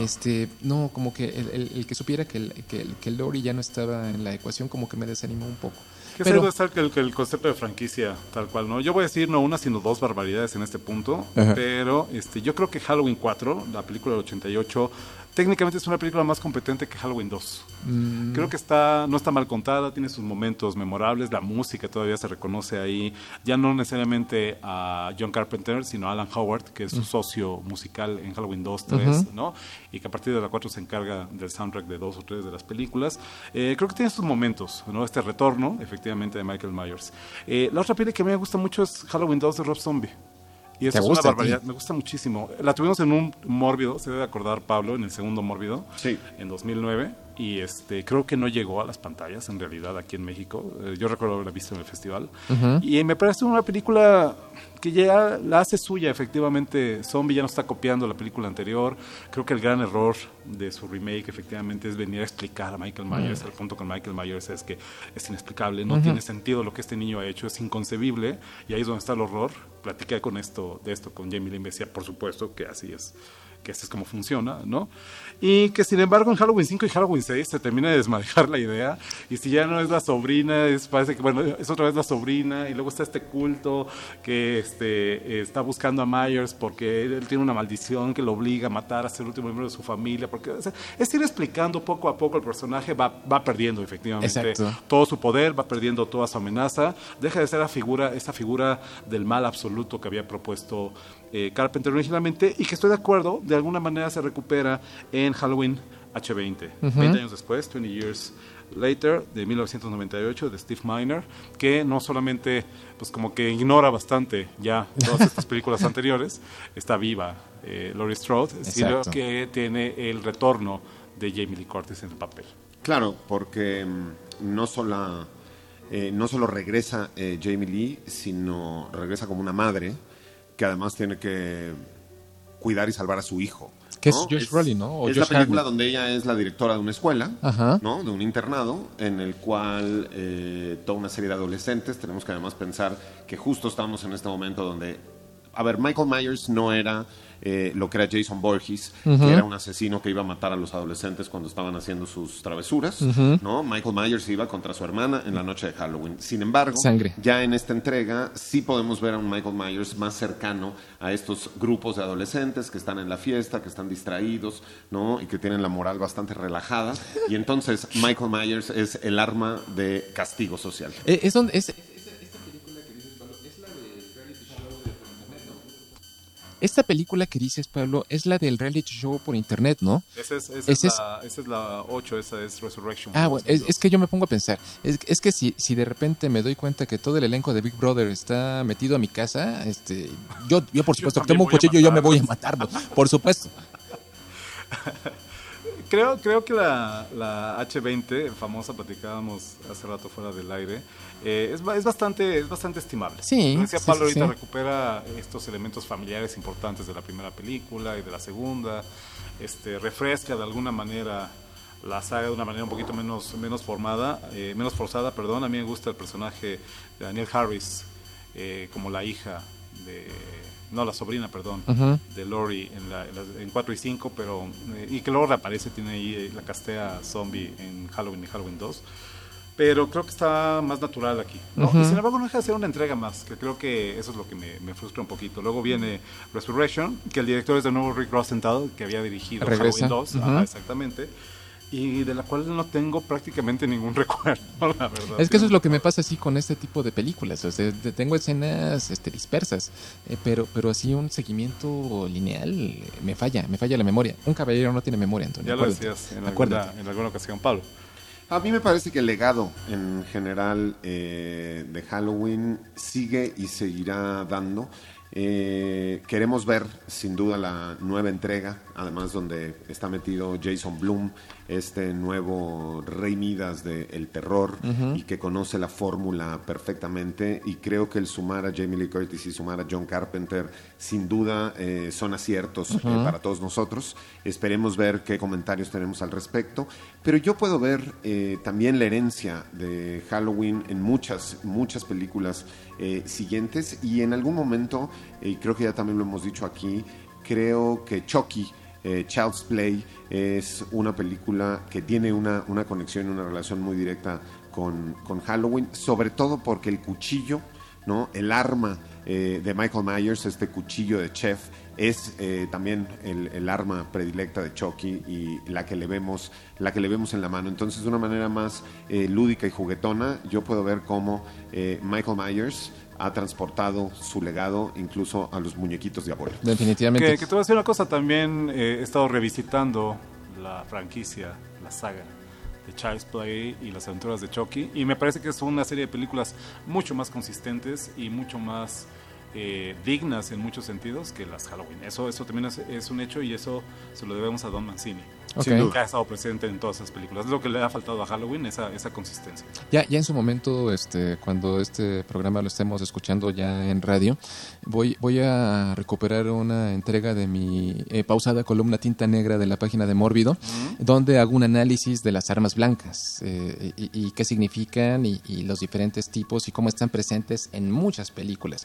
No, como que el que supiera que el Laurie ya no estaba en la ecuación, como que me desanimó un poco. Pero está el concepto de franquicia tal cual, ¿no? Yo voy a decir no una, sino 2 barbaridades en este punto. Pero yo creo que Halloween 4, la película del 88, técnicamente es una película más competente que Halloween 2. Creo que no está mal contada, tiene sus momentos memorables, la música todavía se reconoce ahí, ya no necesariamente a John Carpenter, sino a Alan Howard, que es su socio musical en Halloween 2, 3, ¿no? Y que a partir de la 4 se encarga del soundtrack de 2 o 3 de las películas. Creo que tiene sus momentos, ¿no? Este retorno, efectivamente, de Michael Myers. La otra peli que a mí me gusta mucho es Halloween 2 de Rob Zombie. Y eso es una barbaridad, me gusta muchísimo. La tuvimos en un Mórbido, se debe acordar Pablo, en el segundo Mórbido, en 2009. Y creo que no llegó a las pantallas en realidad aquí en México. Yo recuerdo haberla visto en el festival. Y me parece una película que ya la hace suya, efectivamente. Zombie ya no está copiando la película anterior. Creo que el gran error de su remake efectivamente es venir a explicar a Michael Myers. El punto con Michael Myers es que es inexplicable, no tiene sentido lo que este niño ha hecho, es inconcebible, y ahí es donde está el horror. Platiqué de esto con Jamie Lee, me decía, por supuesto que así es. que así es como funciona, ¿no? Y que sin embargo en Halloween 5 y Halloween 6 se termina de desmanejar la idea, y si ya no es la sobrina, parece que bueno, es otra vez la sobrina, y luego está este culto que está buscando a Myers porque él tiene una maldición que lo obliga a matar a ser el último miembro de su familia, porque o sea, es ir explicando poco a poco el personaje va perdiendo efectivamente Exacto. todo su poder, va perdiendo toda su amenaza, deja de ser esa figura del mal absoluto que había propuesto Carpenter originalmente, y que estoy de acuerdo, de alguna manera se recupera en Halloween H20, 20 años después, 20 Years Later, de 1998, de Steve Miner, que no solamente pues como que ignora bastante ya todas estas películas anteriores, está viva Laurie Strode, sino que tiene el retorno de Jamie Lee Curtis en el papel. Claro, porque no solo regresa Jamie Lee, sino regresa como una madre que además tiene que cuidar y salvar a su hijo. Que es Josh Brolin, ¿no? O es Josh la película Hartnett. donde ella es la directora de una escuela, Ajá. ¿no? De un internado, en el cual toda una serie de adolescentes, tenemos que además pensar que justo estamos en este momento donde... A ver, Michael Myers no era lo que era Jason Voorhees, que era un asesino que iba a matar a los adolescentes cuando estaban haciendo sus travesuras, ¿no? Michael Myers iba contra su hermana en la noche de Halloween. Sin embargo, Sangre. ya en esta entrega sí podemos ver a un Michael Myers más cercano a estos grupos de adolescentes que están en la fiesta, que están distraídos, ¿no? Y que tienen la moral bastante relajada. Y entonces Michael Myers es el arma de castigo social. Esta película que dices, Pablo, es la del reality show por internet, ¿no? Esa es la 8, esa es Resurrection. Ah, bueno, es que yo me pongo a pensar, es que si de repente me doy cuenta que todo el elenco de Big Brother está metido a mi casa, yo por supuesto que tengo un cuchillo, yo me voy a matarlo, por supuesto. Creo que la H20, famosa, platicábamos hace rato fuera del aire, es bastante estimable. Sí. Como decía Pablo, sí. ahorita recupera estos elementos familiares importantes de la primera película y de la segunda, refresca de alguna manera la saga de una manera un poquito menos forzada. A mí me gusta el personaje de Danielle Harris como la hija la sobrina, perdón, de Laurie en 4 y 5, pero y que luego reaparece, tiene ahí la castea zombie en Halloween y Halloween 2, pero creo que está más natural aquí, ¿no? Y sin embargo no deja de ser una entrega más, que creo que eso es lo que me frustra un poquito. Luego viene Resurrection, que el director es de nuevo Rick Rosenthal, que había dirigido Regresa. Halloween 2, ajá, exactamente, y de la cual no tengo prácticamente ningún recuerdo, la verdad. Es que eso es lo que me pasa así con este tipo de películas, o sea, tengo escenas dispersas, pero así un seguimiento lineal me falla la memoria. Un caballero no tiene memoria, Antonio. Ya lo decías en alguna ocasión, Pablo. A mí me parece que el legado en general de Halloween sigue y seguirá dando. Queremos ver sin duda la nueva entrega, además donde está metido Jason Blum, este nuevo rey Midas del terror, y que conoce la fórmula perfectamente, y creo que el sumar a Jamie Lee Curtis y sumar a John Carpenter sin duda son aciertos para todos nosotros. Esperemos ver qué comentarios tenemos al respecto, pero yo puedo ver también la herencia de Halloween en muchas películas siguientes, y en algún momento, y creo que ya también lo hemos dicho aquí, creo que Chucky, Child's Play, es una película que tiene una conexión, una relación muy directa con Halloween, sobre todo porque el cuchillo, ¿no? El arma de Michael Myers, este cuchillo de chef, es también el arma predilecta de Chucky y la que le vemos en la mano. Entonces, de una manera más lúdica y juguetona, yo puedo ver cómo Michael Myers ha transportado su legado incluso a los muñequitos diabólicos. Definitivamente. Que te voy a decir una cosa, también he estado revisitando la franquicia, la saga de Child's Play y las aventuras de Chucky, y me parece que es una serie de películas mucho más consistentes y mucho más dignas en muchos sentidos que las Halloween. Eso también es un hecho, y eso se lo debemos a Don Mancini. Okay. Que ha estado presente en todas esas películas. Es lo que le ha faltado a Halloween, esa consistencia. Ya en su momento, cuando este programa lo estemos escuchando ya en radio, voy a recuperar una entrega de mi pausada columna Tinta Negra de la página de Mórbido, donde hago un análisis de las armas blancas y qué significan y los diferentes tipos y cómo están presentes en muchas películas. Hay muchas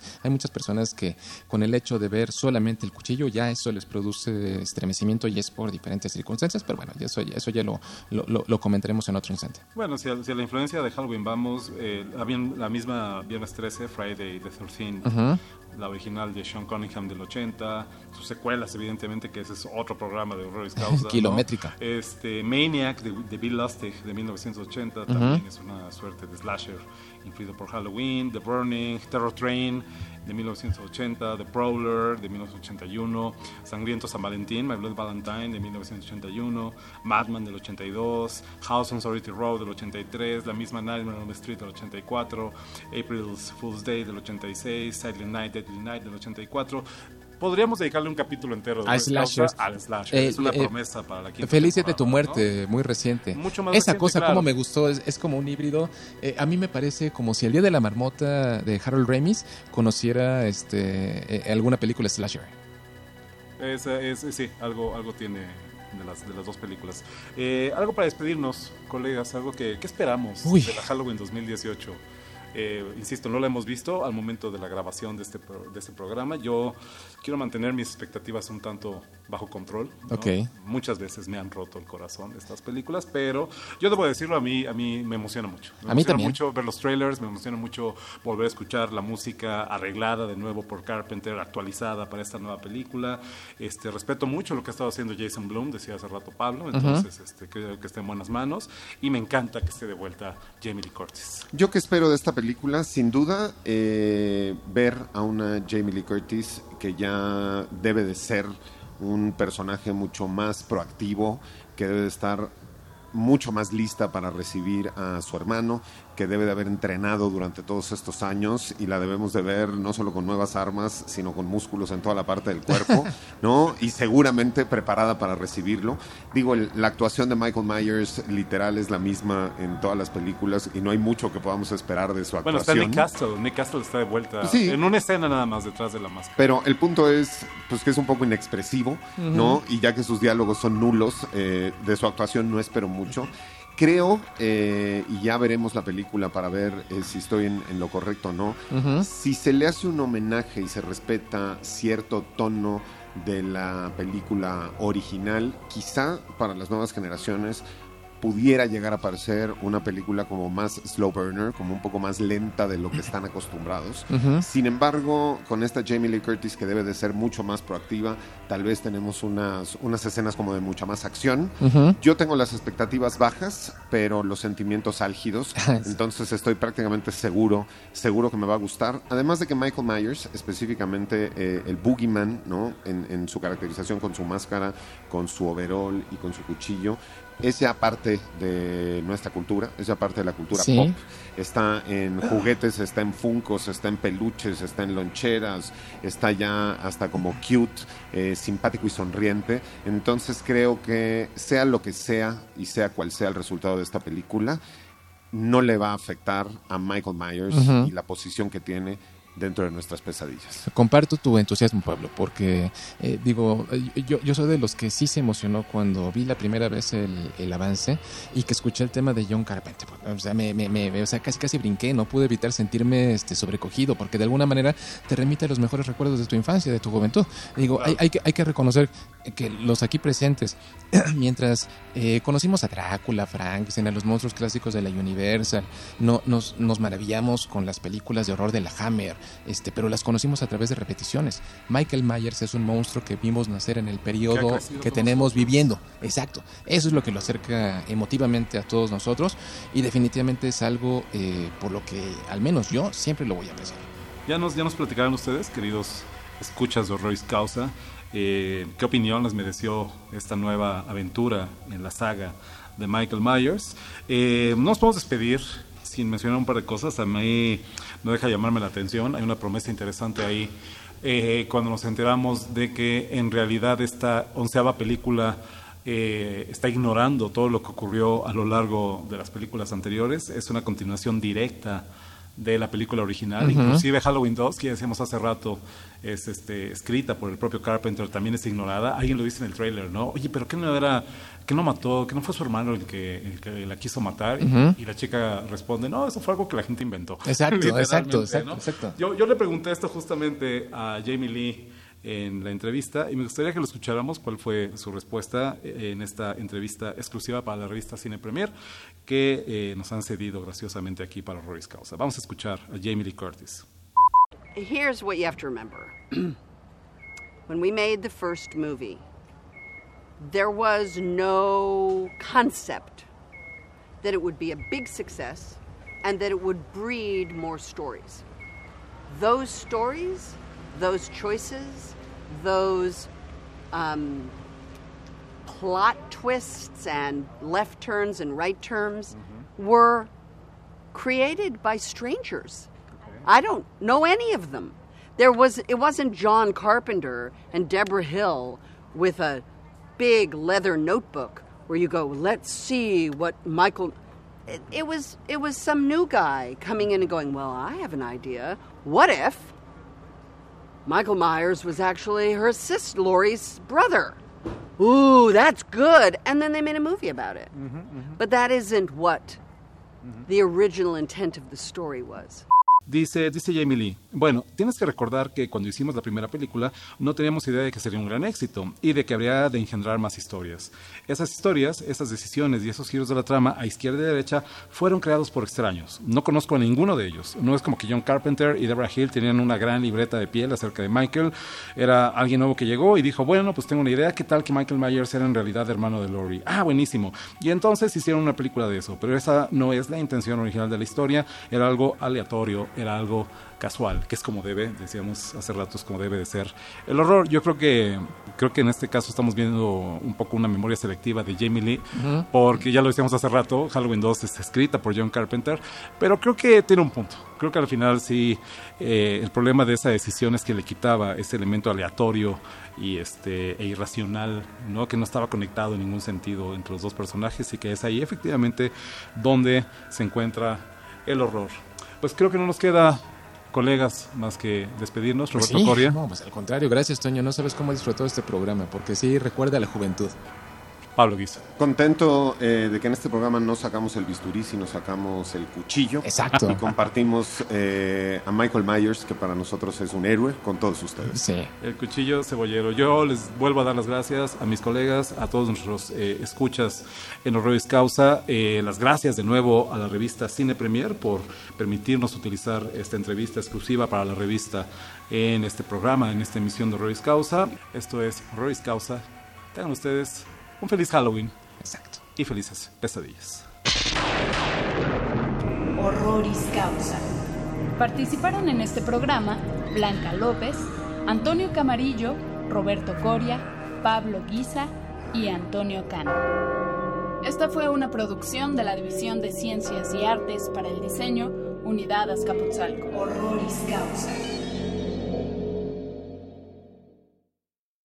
personas que con el hecho de ver solamente el cuchillo ya eso les produce estremecimiento y es por diferentes circunstancias, pero bueno, eso ya lo comentaremos en otro instante. Bueno, si a la influencia de Halloween vamos, la misma Viernes 13, Friday the 13th, la original de Sean Cunningham del 80, sus secuelas evidentemente, que ese es otro programa de horroris causa, kilométrica, ¿no? Maniac de Bill Lustig de 1980 también es una suerte de slasher influido por Halloween. The Burning, Terror Train de 1980, The Prowler de 1981, Sangriento San Valentín, My Blood Valentine de 1981, Madman del 82, House on Sorority Road del 83, la misma Nightmare on the Street del 84, April Fool's Day del 86, Silent Night, Deadly Night del 84. Podríamos dedicarle un capítulo entero al slasher. Es una promesa para la quinta Feliz de tu temporada, muerte, ¿no? muy reciente. Mucho más Esa reciente, cosa claro. como me gustó, es como un híbrido. A mí me parece como si el Día de la Marmota de Harold Ramis conociera alguna película slasher. Sí, algo tiene de las dos películas. Algo para despedirnos, colegas, algo que esperamos de la Halloween 2018. Insisto, no la hemos visto al momento de la grabación de este programa. Yo quiero mantener mis expectativas un tanto bajo control, ¿no? Okay. Muchas veces me han roto el corazón estas películas, pero yo debo decirlo, a mí me emociona mucho. Me mí emociona también. mucho ver los trailers, me emociona mucho volver a escuchar la música arreglada de nuevo por Carpenter, actualizada para esta nueva película. Respeto mucho lo que ha estado haciendo Jason Blum, decía hace rato Pablo, entonces creo que está en buenas manos y me encanta que esté de vuelta Jamie Lee Curtis. Yo que espero de esta película, sin duda, ver a una Jamie Lee Curtis que ya debe de ser un personaje mucho más proactivo, que debe de estar mucho más lista para recibir a su hermano, que debe de haber entrenado durante todos estos años y la debemos de ver no solo con nuevas armas, sino con músculos en toda la parte del cuerpo, ¿no? Y seguramente preparada para recibirlo. Digo, la actuación de Michael Myers literal es la misma en todas las películas y no hay mucho que podamos esperar de su actuación. Bueno, está Nick Castle está de vuelta, sí, en una escena nada más detrás de la máscara. Pero el punto es pues que es un poco inexpresivo, ¿no? Y ya que sus diálogos son nulos, de su actuación no espero mucho. Creo, y ya veremos la película para ver si estoy en lo correcto o no, si se le hace un homenaje y se respeta cierto tono de la película original, quizá para las nuevas generaciones pudiera llegar a parecer una película como más slow burner, como un poco más lenta de lo que están acostumbrados. Sin embargo, con esta Jamie Lee Curtis que debe de ser mucho más proactiva, tal vez tenemos unas escenas como de mucha más acción. Yo tengo las expectativas bajas, pero los sentimientos álgidos, entonces estoy prácticamente seguro que me va a gustar. Además de que Michael Myers, específicamente el Boogeyman, ¿no? En su caracterización con su máscara, con su overall y con su cuchillo, es ya parte de nuestra cultura, es ya parte de la cultura pop. Está en juguetes, está en funcos, está en peluches, está en loncheras, está ya hasta como cute, simpático y sonriente. Entonces creo que sea lo que sea y sea cual sea el resultado de esta película, no le va a afectar a Michael Myers y la posición que tiene dentro de nuestras pesadillas. Comparto tu entusiasmo, Pablo, porque yo soy de los que sí se emocionó cuando vi la primera vez el avance y que escuché el tema de John Carpenter. O sea, casi brinqué, no pude evitar sentirme sobrecogido, porque de alguna manera te remite a los mejores recuerdos de tu infancia, de tu juventud. Digo, claro. hay que reconocer que los aquí presentes, mientras conocimos a Drácula, Frankenstein, a los monstruos clásicos de la Universal, nos maravillamos con las películas de horror de la Hammer, pero las conocimos a través de repeticiones. Michael Myers es un monstruo que vimos nacer en el periodo que tenemos viviendo. Exacto. Eso es lo que lo acerca emotivamente a todos nosotros y definitivamente es algo por lo que al menos yo siempre lo voy a apreciar. Ya nos platicaron ustedes, queridos escuchas de Horroris Causa, qué opinión les mereció esta nueva aventura en la saga de Michael Myers. No nos podemos despedir sin mencionar un par de cosas. A mí no deja llamarme la atención, hay una promesa interesante ahí, cuando nos enteramos de que en realidad esta 11ª película está ignorando todo lo que ocurrió a lo largo de las películas anteriores. Es una continuación directa de la película original. Inclusive Halloween 2, que ya decíamos hace rato, es escrita por el propio Carpenter, también es ignorada. Alguien lo dice en el tráiler, ¿no? Oye, pero ¿qué no mató? ¿Que no fue su hermano el que la quiso matar? Y la chica responde, no, eso fue algo que la gente inventó. Exacto. ¿no? Yo le pregunté esto justamente a Jamie Lee en la entrevista y me gustaría que lo escucháramos cuál fue su respuesta en esta entrevista exclusiva para la revista Cine Premier que nos han cedido graciosamente aquí para Horroris Causa. Vamos a escuchar a Jamie Lee Curtis. Here's what you have to remember. When we made the first movie, there was no concept that it would be a big success and that it would breed more stories. Those stories, those choices, those plot twists and left turns and right turns were created by strangers. I don't know any of them. It wasn't John Carpenter and Deborah Hill with a big leather notebook where you go, let's see what Michael... It was some new guy coming in and going, well, I have an idea. What if Michael Myers was actually her sister, Laurie's brother? Ooh, that's good. And then they made a movie about it. But that isn't what the original intent of the story was. Dice Jamie Lee, bueno, tienes que recordar que cuando hicimos la primera película no teníamos idea de que sería un gran éxito y de que habría de engendrar más historias. Esas historias, esas decisiones y esos giros de la trama a izquierda y derecha fueron creados por extraños. No conozco a ninguno de ellos. No es como que John Carpenter y Deborah Hill tenían una gran libreta de piel acerca de Michael. Era alguien nuevo que llegó y dijo, bueno, pues tengo una idea, ¿qué tal que Michael Myers era en realidad hermano de Laurie? Ah, buenísimo. Y entonces hicieron una película de eso, pero esa no es la intención original de la historia, era algo aleatorio, era algo casual, que es como decíamos hace rato, es como debe de ser el horror. Yo creo que en este caso estamos viendo un poco una memoria selectiva de Jamie Lee, porque ya lo decíamos hace rato, Halloween 2 es escrita por John Carpenter, pero creo que tiene un punto. Creo que al final sí, el problema de esa decisión es que le quitaba ese elemento aleatorio y e irracional, ¿no? Que no estaba conectado en ningún sentido entre los dos personajes y que es ahí efectivamente donde se encuentra el horror. Pues creo que no nos queda, colegas, más que despedirnos. Pues Roberto Coria. No, pues al contrario, gracias, Toño. No sabes cómo he disfrutado este programa, porque sí recuerda a la juventud. Pablo Guisa. Contento de que en este programa no sacamos el bisturí, sino sacamos el cuchillo. Exacto. Y compartimos a Michael Myers, que para nosotros es un héroe, con todos ustedes. Sí. El cuchillo cebollero. Yo les vuelvo a dar las gracias a mis colegas, a todos nuestros escuchas en Horroris Causa. Las gracias de nuevo a la revista Cine Premier por permitirnos utilizar esta entrevista exclusiva para la revista en este programa, en esta emisión de Horroris Causa. Esto es Horroris Causa. Tengan ustedes un feliz Halloween. Exacto. Y felices pesadillas. Horroris Causa. Participaron en este programa Blanca López, Antonio Camarillo, Roberto Coria, Pablo Guisa y Antonio Cano. Esta fue una producción de la División de Ciencias y Artes para el Diseño, Unidad Azcapotzalco. Horroris Causa.